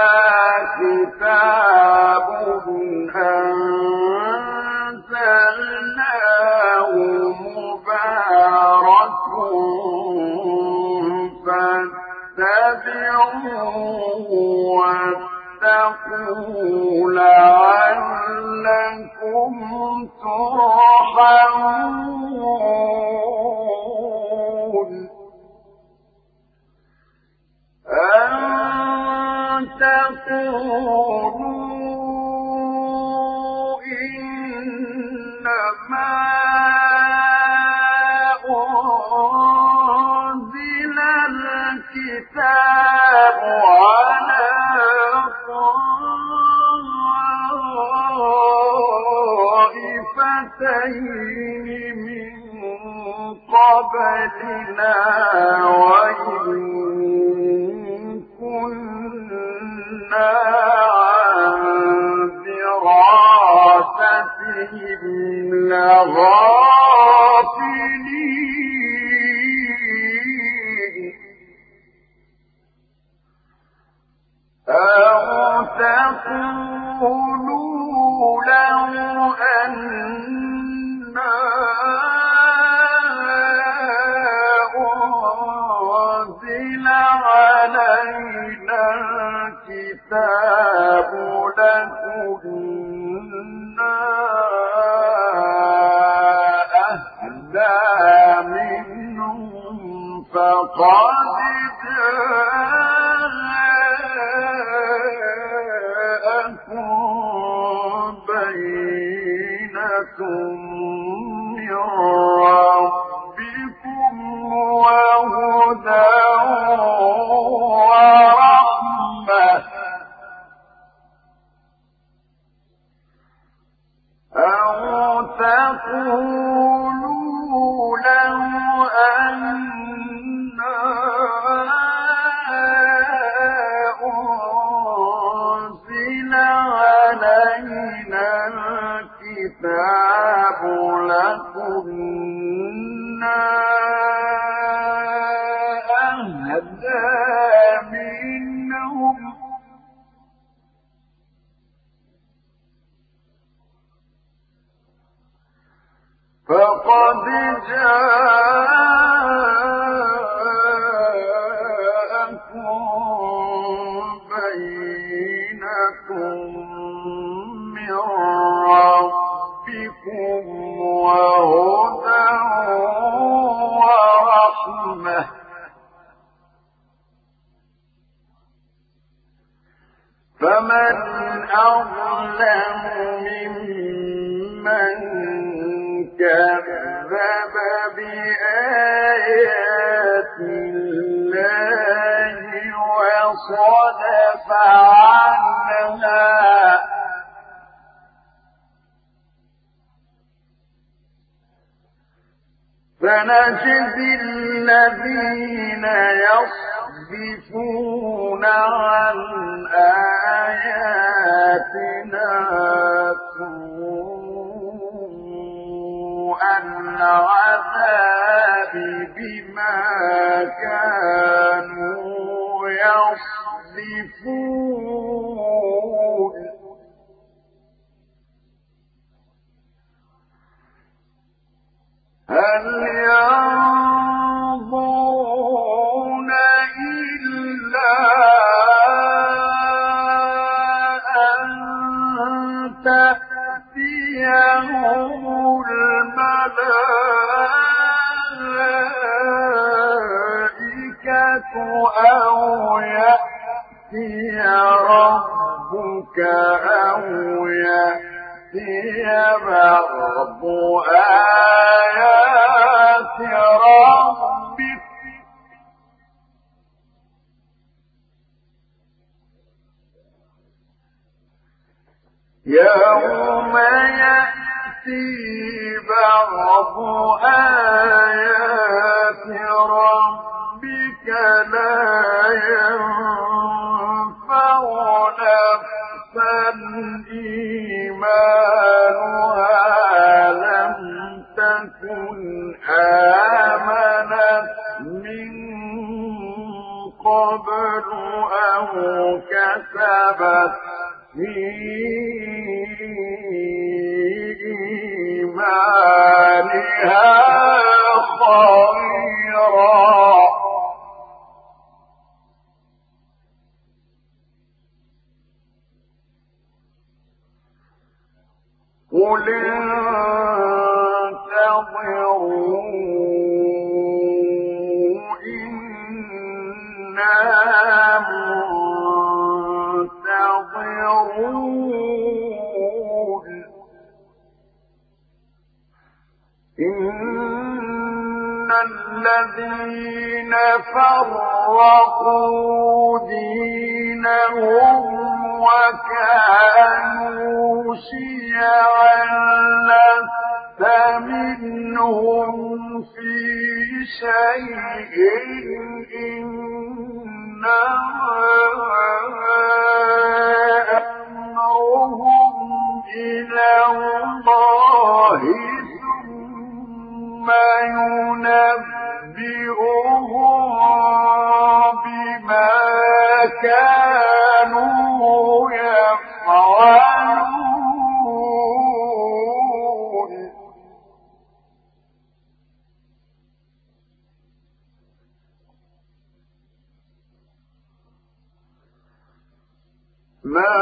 كتاب أنزلناه مبارك فاتبعوه واتقوا لعلكم ترحمون أن تقولوا إنما أنزل الكتاب على طائفتين من قبلنا وإن كنا عن دراستهم لغافلين أو تقولوا لو أنا أنزل علينا الكتاب لكنا أهدى منهم فقد جاءكم بينة من ربكم وهدى ورحمة أو تقولوا لو أنا أنزل علينا الكتاب لكنا أهدى منهم فقد جاءكم بينة من ربكم وهدى ورحمة فمن أظلم ممن كذب بآيات الله وصدف عنها فنجزي الذين يصدفون عن آياتنا سوء العذاب بما كانوا يصدفون هل ينظرون إلا أن تأتيهم الملائكة أو يأتي ربك أو يأتي بعض آيات ربك يوم يأتي بعض آيات ربك لا ينفع نفسا إيمانها لم تكن آمنت من قبل أو كسبت في إيمانها خيرا قل انتظروا إنا منتظرون إن الذين فرقوا دينهم وكانوا شيعا لست منهم في شيء إنما أمرهم إلى الله ثم ينبئهم بما كانوا يفعلون من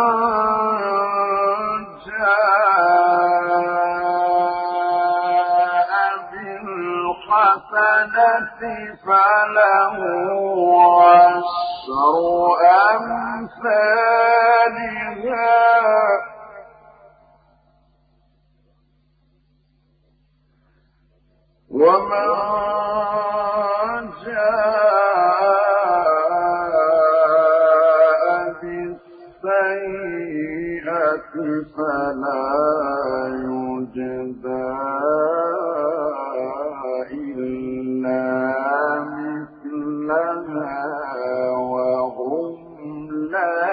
جاء بالحسنة فله عشر أمثالها ومن جاء بالسيئة فلا يجزى إلا مثلها وهم لا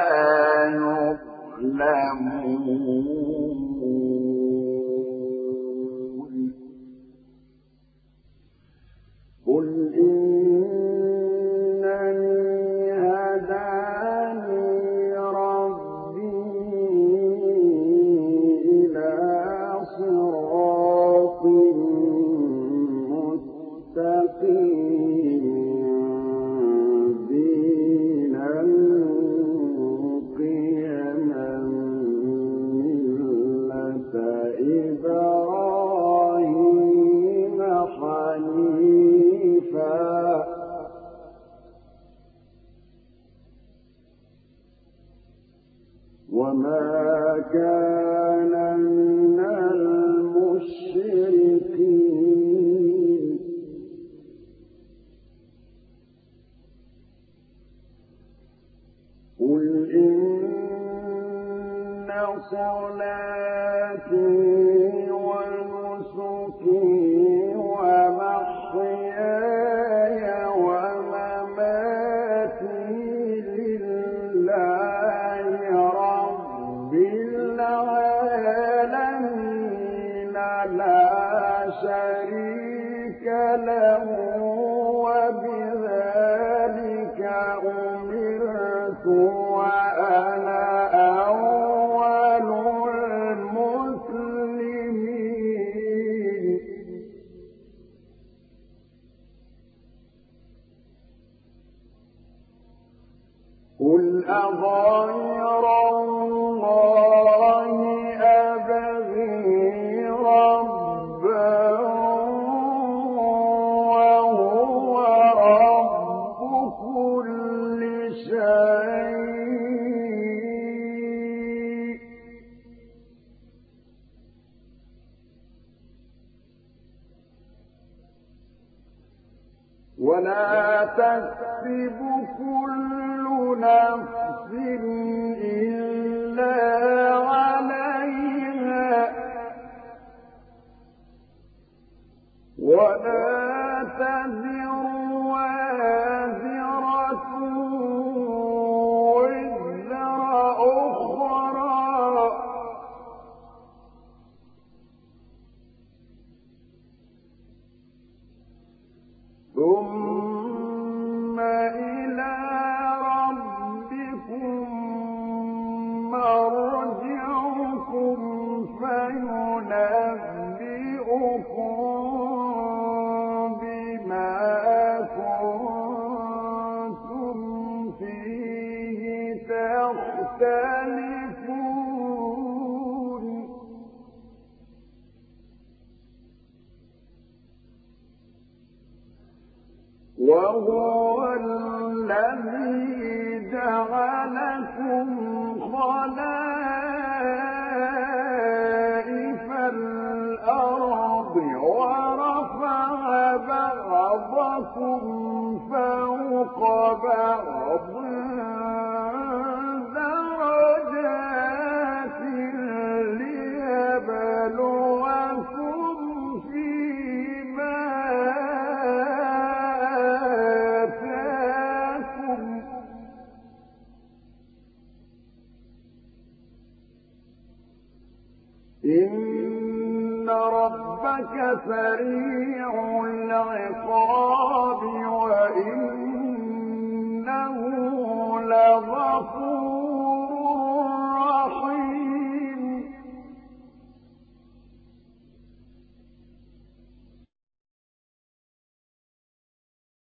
يظلمون قل إنني هداني ربي إلى صراط مستقيم دينا قيما ملة إبراهيم حنيفا وما كان من المشركين صلاتي ونسكي ومحياي ومماتي لله رب العالمين لا شريك له وبذلك أمرت وأنا أول المسلمين. قل أغير الله أبغي ربا وهو رب كل شيء ولا تكسب كل نفس إلا عليها ولا تزر وازرة وزر أخرى ثم إلى ربكم مرجعكم فينبئكم بما كنتم فيه تختلفون. وهو الذي جعلكم خلائف الأرض ورفع بعضكم فوق بعض درجات ليبلوكم فيما آتاكم إن ربك سريع العقاب وإنه